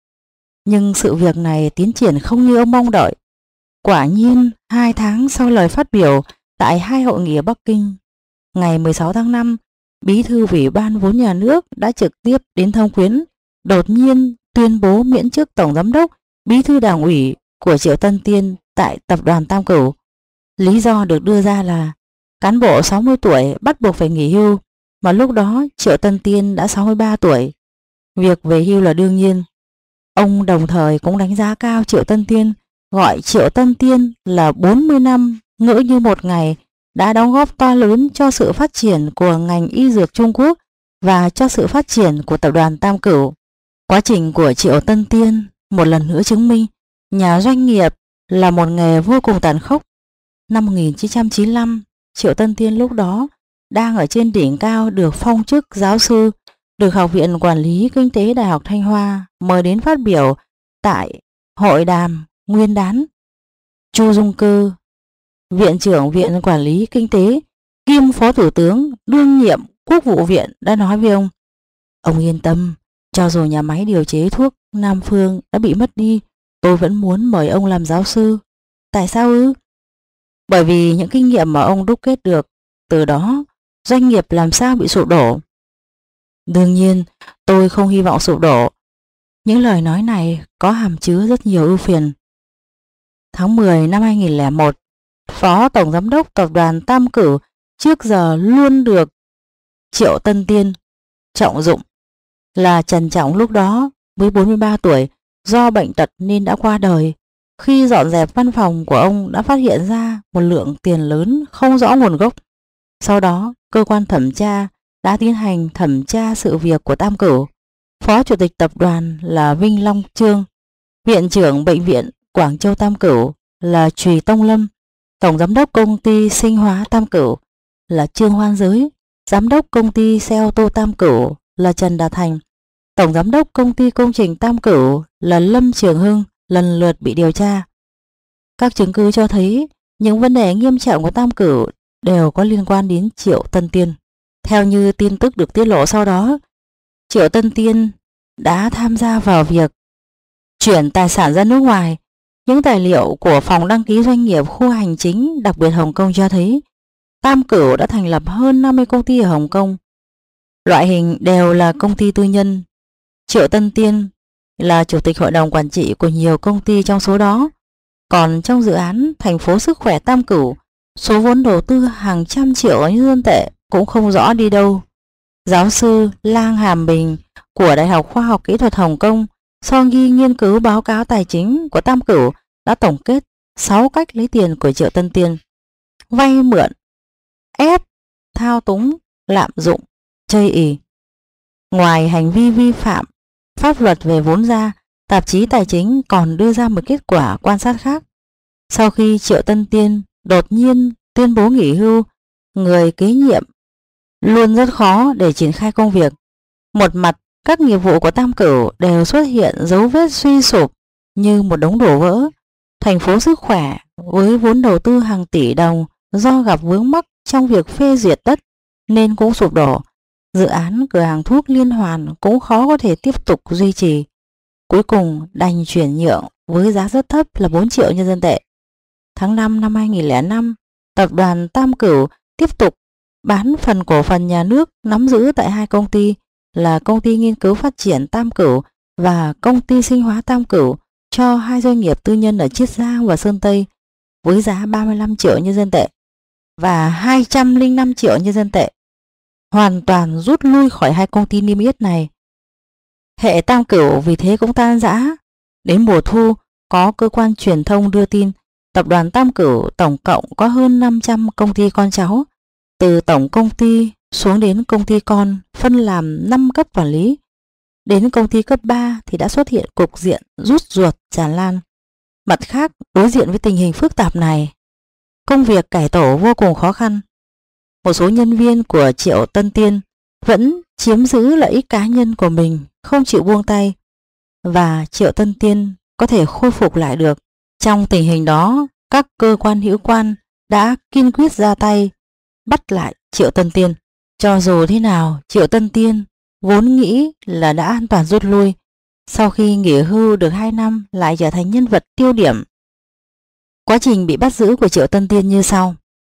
Nhưng sự việc này tiến triển không như ông mong đợi. Quả nhiên, hai tháng sau lời phát biểu tại hai hội nghị ở Bắc Kinh, ngày mười sáu tháng năm, Bí thư Ủy ban vốn nhà nước đã trực tiếp đến Thông Quyến, đột nhiên tuyên bố miễn chức Tổng Giám đốc, Bí thư Đảng ủy của Triệu Tân Tiên tại Tập đoàn Tam Cửu. Lý do được đưa ra là cán bộ sáu mươi tuổi bắt buộc phải nghỉ hưu, mà lúc đó Triệu Tân Tiên đã sáu mươi ba tuổi. Việc về hưu là đương nhiên. Ông đồng thời cũng đánh giá cao Triệu Tân Tiên, gọi Triệu Tân Tiên là bốn mươi năm ngỡ như một ngày, đã đóng góp to lớn cho sự phát triển của ngành y dược Trung Quốc và cho sự phát triển của tập đoàn Tam Cửu. Quá trình của Triệu Tân Tiên một lần nữa chứng minh nhà doanh nghiệp là một nghề vô cùng tàn khốc. Năm một nghìn chín trăm chín mươi lăm, Triệu Tân Tiên lúc đó đang ở trên đỉnh cao được phong chức giáo sư, được Học viện Quản lý Kinh tế Đại học Thanh Hoa mời đến phát biểu tại hội đàm nguyên đán. Chu Dung Cơ, Viện trưởng Viện Quản lý Kinh tế kiêm Phó Thủ tướng đương nhiệm Quốc vụ viện đã nói với ông: ông yên tâm, cho dù nhà máy điều chế thuốc Nam Phương đã bị mất đi, tôi vẫn muốn mời ông làm giáo sư. Tại sao ư? Bởi vì những kinh nghiệm mà ông đúc kết được, từ đó doanh nghiệp làm sao bị sụp đổ. Đương nhiên, tôi không hy vọng sụp đổ. Những lời nói này có hàm chứa rất nhiều ưu phiền. Tháng mười năm hai nghìn không trăm lẻ một, Phó Tổng Giám đốc Tập đoàn Tam Cửu trước giờ luôn được Triệu Tân Tiên trọng dụng là Trần Trọng, lúc đó mới bốn mươi ba tuổi, do bệnh tật nên đã qua đời. Khi dọn dẹp văn phòng của ông đã phát hiện ra một lượng tiền lớn không rõ nguồn gốc. Sau đó, cơ quan thẩm tra đã tiến hành thẩm tra sự việc của Tam Cửu. Phó Chủ tịch tập đoàn là Vinh Long Trương, Viện trưởng Bệnh viện Quảng Châu Tam Cửu là Trùy Tông Lâm, Tổng Giám đốc Công ty Sinh hóa Tam Cửu là Trương Hoan Giới, Giám đốc Công ty Xe ô tô Tam Cửu là Trần Đạt Thành, Tổng giám đốc công ty công trình Tam Cửu là Lâm Trường Hưng lần lượt bị điều tra. Các chứng cứ cho thấy những vấn đề nghiêm trọng của Tam Cửu đều có liên quan đến Triệu Tân Tiên. Theo như tin tức được tiết lộ sau đó, Triệu Tân Tiên đã tham gia vào việc chuyển tài sản ra nước ngoài. Những tài liệu của phòng đăng ký doanh nghiệp khu hành chính đặc biệt Hồng Kông cho thấy Tam Cửu đã thành lập hơn năm mươi công ty ở Hồng Kông. Loại hình đều là công ty tư nhân. Triệu Tân Tiên là chủ tịch hội đồng quản trị của nhiều công ty trong số đó. Còn trong dự án thành phố sức khỏe Tam Cửu, số vốn đầu tư hàng trăm triệu nhân dân tệ cũng không rõ đi đâu. Giáo sư Lang Hàm Bình của Đại học Khoa học Kỹ thuật Hồng Kông sau khi nghiên cứu báo cáo tài chính của Tam Cửu đã tổng kết sáu cách lấy tiền của Triệu Tân Tiên: vay mượn, ép, thao túng, lạm dụng, chây ỳ. Ngoài hành vi vi phạm pháp luật về vốn ra, tạp chí tài chính còn đưa ra một kết quả quan sát khác. Sau khi Triệu Tân Tiên đột nhiên tuyên bố nghỉ hưu, người kế nhiệm luôn rất khó để triển khai công việc. Một mặt, các nghiệp vụ của Tam Cửu đều xuất hiện dấu vết suy sụp như một đống đổ vỡ. Thành phố sức khỏe với vốn đầu tư hàng tỷ đồng do gặp vướng mắc trong việc phê duyệt đất nên cũng sụp đổ. Dự án cửa hàng thuốc Liên Hoàn cũng khó có thể tiếp tục duy trì. Cuối cùng đành chuyển nhượng với giá rất thấp là bốn triệu nhân dân tệ. Tháng năm năm hai nghìn không trăm lẻ năm, tập đoàn Tam Cửu tiếp tục bán phần cổ phần nhà nước nắm giữ tại hai công ty là công ty nghiên cứu phát triển Tam Cửu và công ty sinh hóa Tam Cửu cho hai doanh nghiệp tư nhân ở Chiết Giang và Sơn Tây với giá ba mươi lăm triệu nhân dân tệ và hai trăm lẻ năm triệu nhân dân tệ. Hoàn toàn rút lui khỏi hai công ty niêm yết này. Hệ Tam Cửu vì thế cũng tan rã. Đến mùa thu, có cơ quan truyền thông đưa tin tập đoàn Tam Cửu tổng cộng có hơn năm trăm công ty con cháu. Từ tổng công ty xuống đến công ty con phân làm năm cấp quản lý. Đến công ty cấp ba thì đã xuất hiện cục diện rút ruột tràn lan. Mặt khác, đối diện với tình hình phức tạp này, công việc cải tổ vô cùng khó khăn. Một số nhân viên của Triệu Tân Tiên vẫn chiếm giữ lợi ích cá nhân của mình, không chịu buông tay, và Triệu Tân Tiên có thể khôi phục lại được. Trong tình hình đó, các cơ quan hữu quan đã kiên quyết ra tay bắt lại Triệu Tân Tiên. Cho dù thế nào, Triệu Tân Tiên vốn nghĩ là đã an toàn rút lui, sau khi nghỉ hưu được hai năm lại trở thành nhân vật tiêu điểm. Quá trình bị bắt giữ của Triệu Tân Tiên như sau.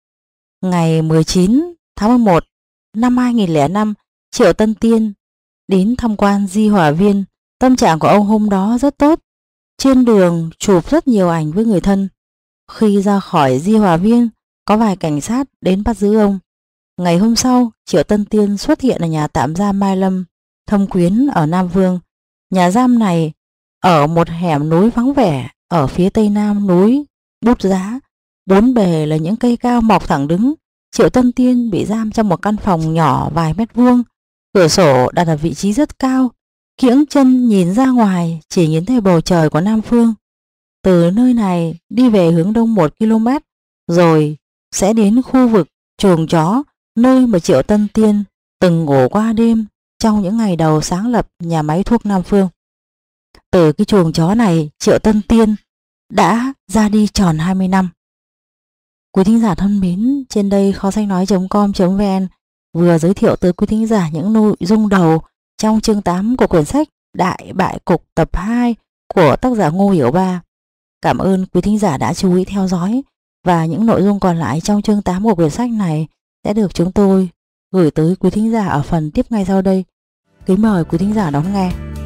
Ngày mười chín tháng mười một năm hai nghìn không trăm lẻ năm, Triệu Tân Tiên đến tham quan Di Hòa Viên. Tâm trạng của ông hôm đó rất tốt. Trên đường chụp rất nhiều ảnh với người thân. Khi ra khỏi Di Hòa Viên, có vài cảnh sát đến bắt giữ ông. Ngày hôm sau, Triệu Tân Tiên xuất hiện ở nhà tạm giam Mai Lâm, Thâm Quyến ở Nam Vương. Nhà giam này ở một hẻm núi vắng vẻ ở phía tây nam núi Bút Giá. Bốn bề là những cây cao mọc thẳng đứng. Triệu Tân Tiên bị giam trong một căn phòng nhỏ vài mét vuông. Cửa sổ đặt ở vị trí rất cao. Kiễng chân nhìn ra ngoài chỉ nhìn thấy bầu trời của Nam Phương. Từ nơi này đi về hướng đông một ki lô mét rồi sẽ đến khu vực chuồng chó, nơi mà Triệu Tân Tiên từng ngủ qua đêm trong những ngày đầu sáng lập nhà máy thuốc Nam Phương. Từ cái chuồng chó này, Triệu Tân Tiên đã ra đi tròn hai mươi năm. Quý thính giả thân mến, trên đây kho sách nói chấm com chấm vn vừa giới thiệu tới quý thính giả những nội dung đầu trong chương tám của quyển sách Đại Bại Cục tập hai của tác giả Ngô Hiểu Ba. Cảm ơn quý thính giả đã chú ý theo dõi, và những nội dung còn lại trong chương tám của quyển sách này sẽ được chúng tôi gửi tới quý thính giả ở phần tiếp ngay sau đây. Kính mời quý thính giả đón nghe.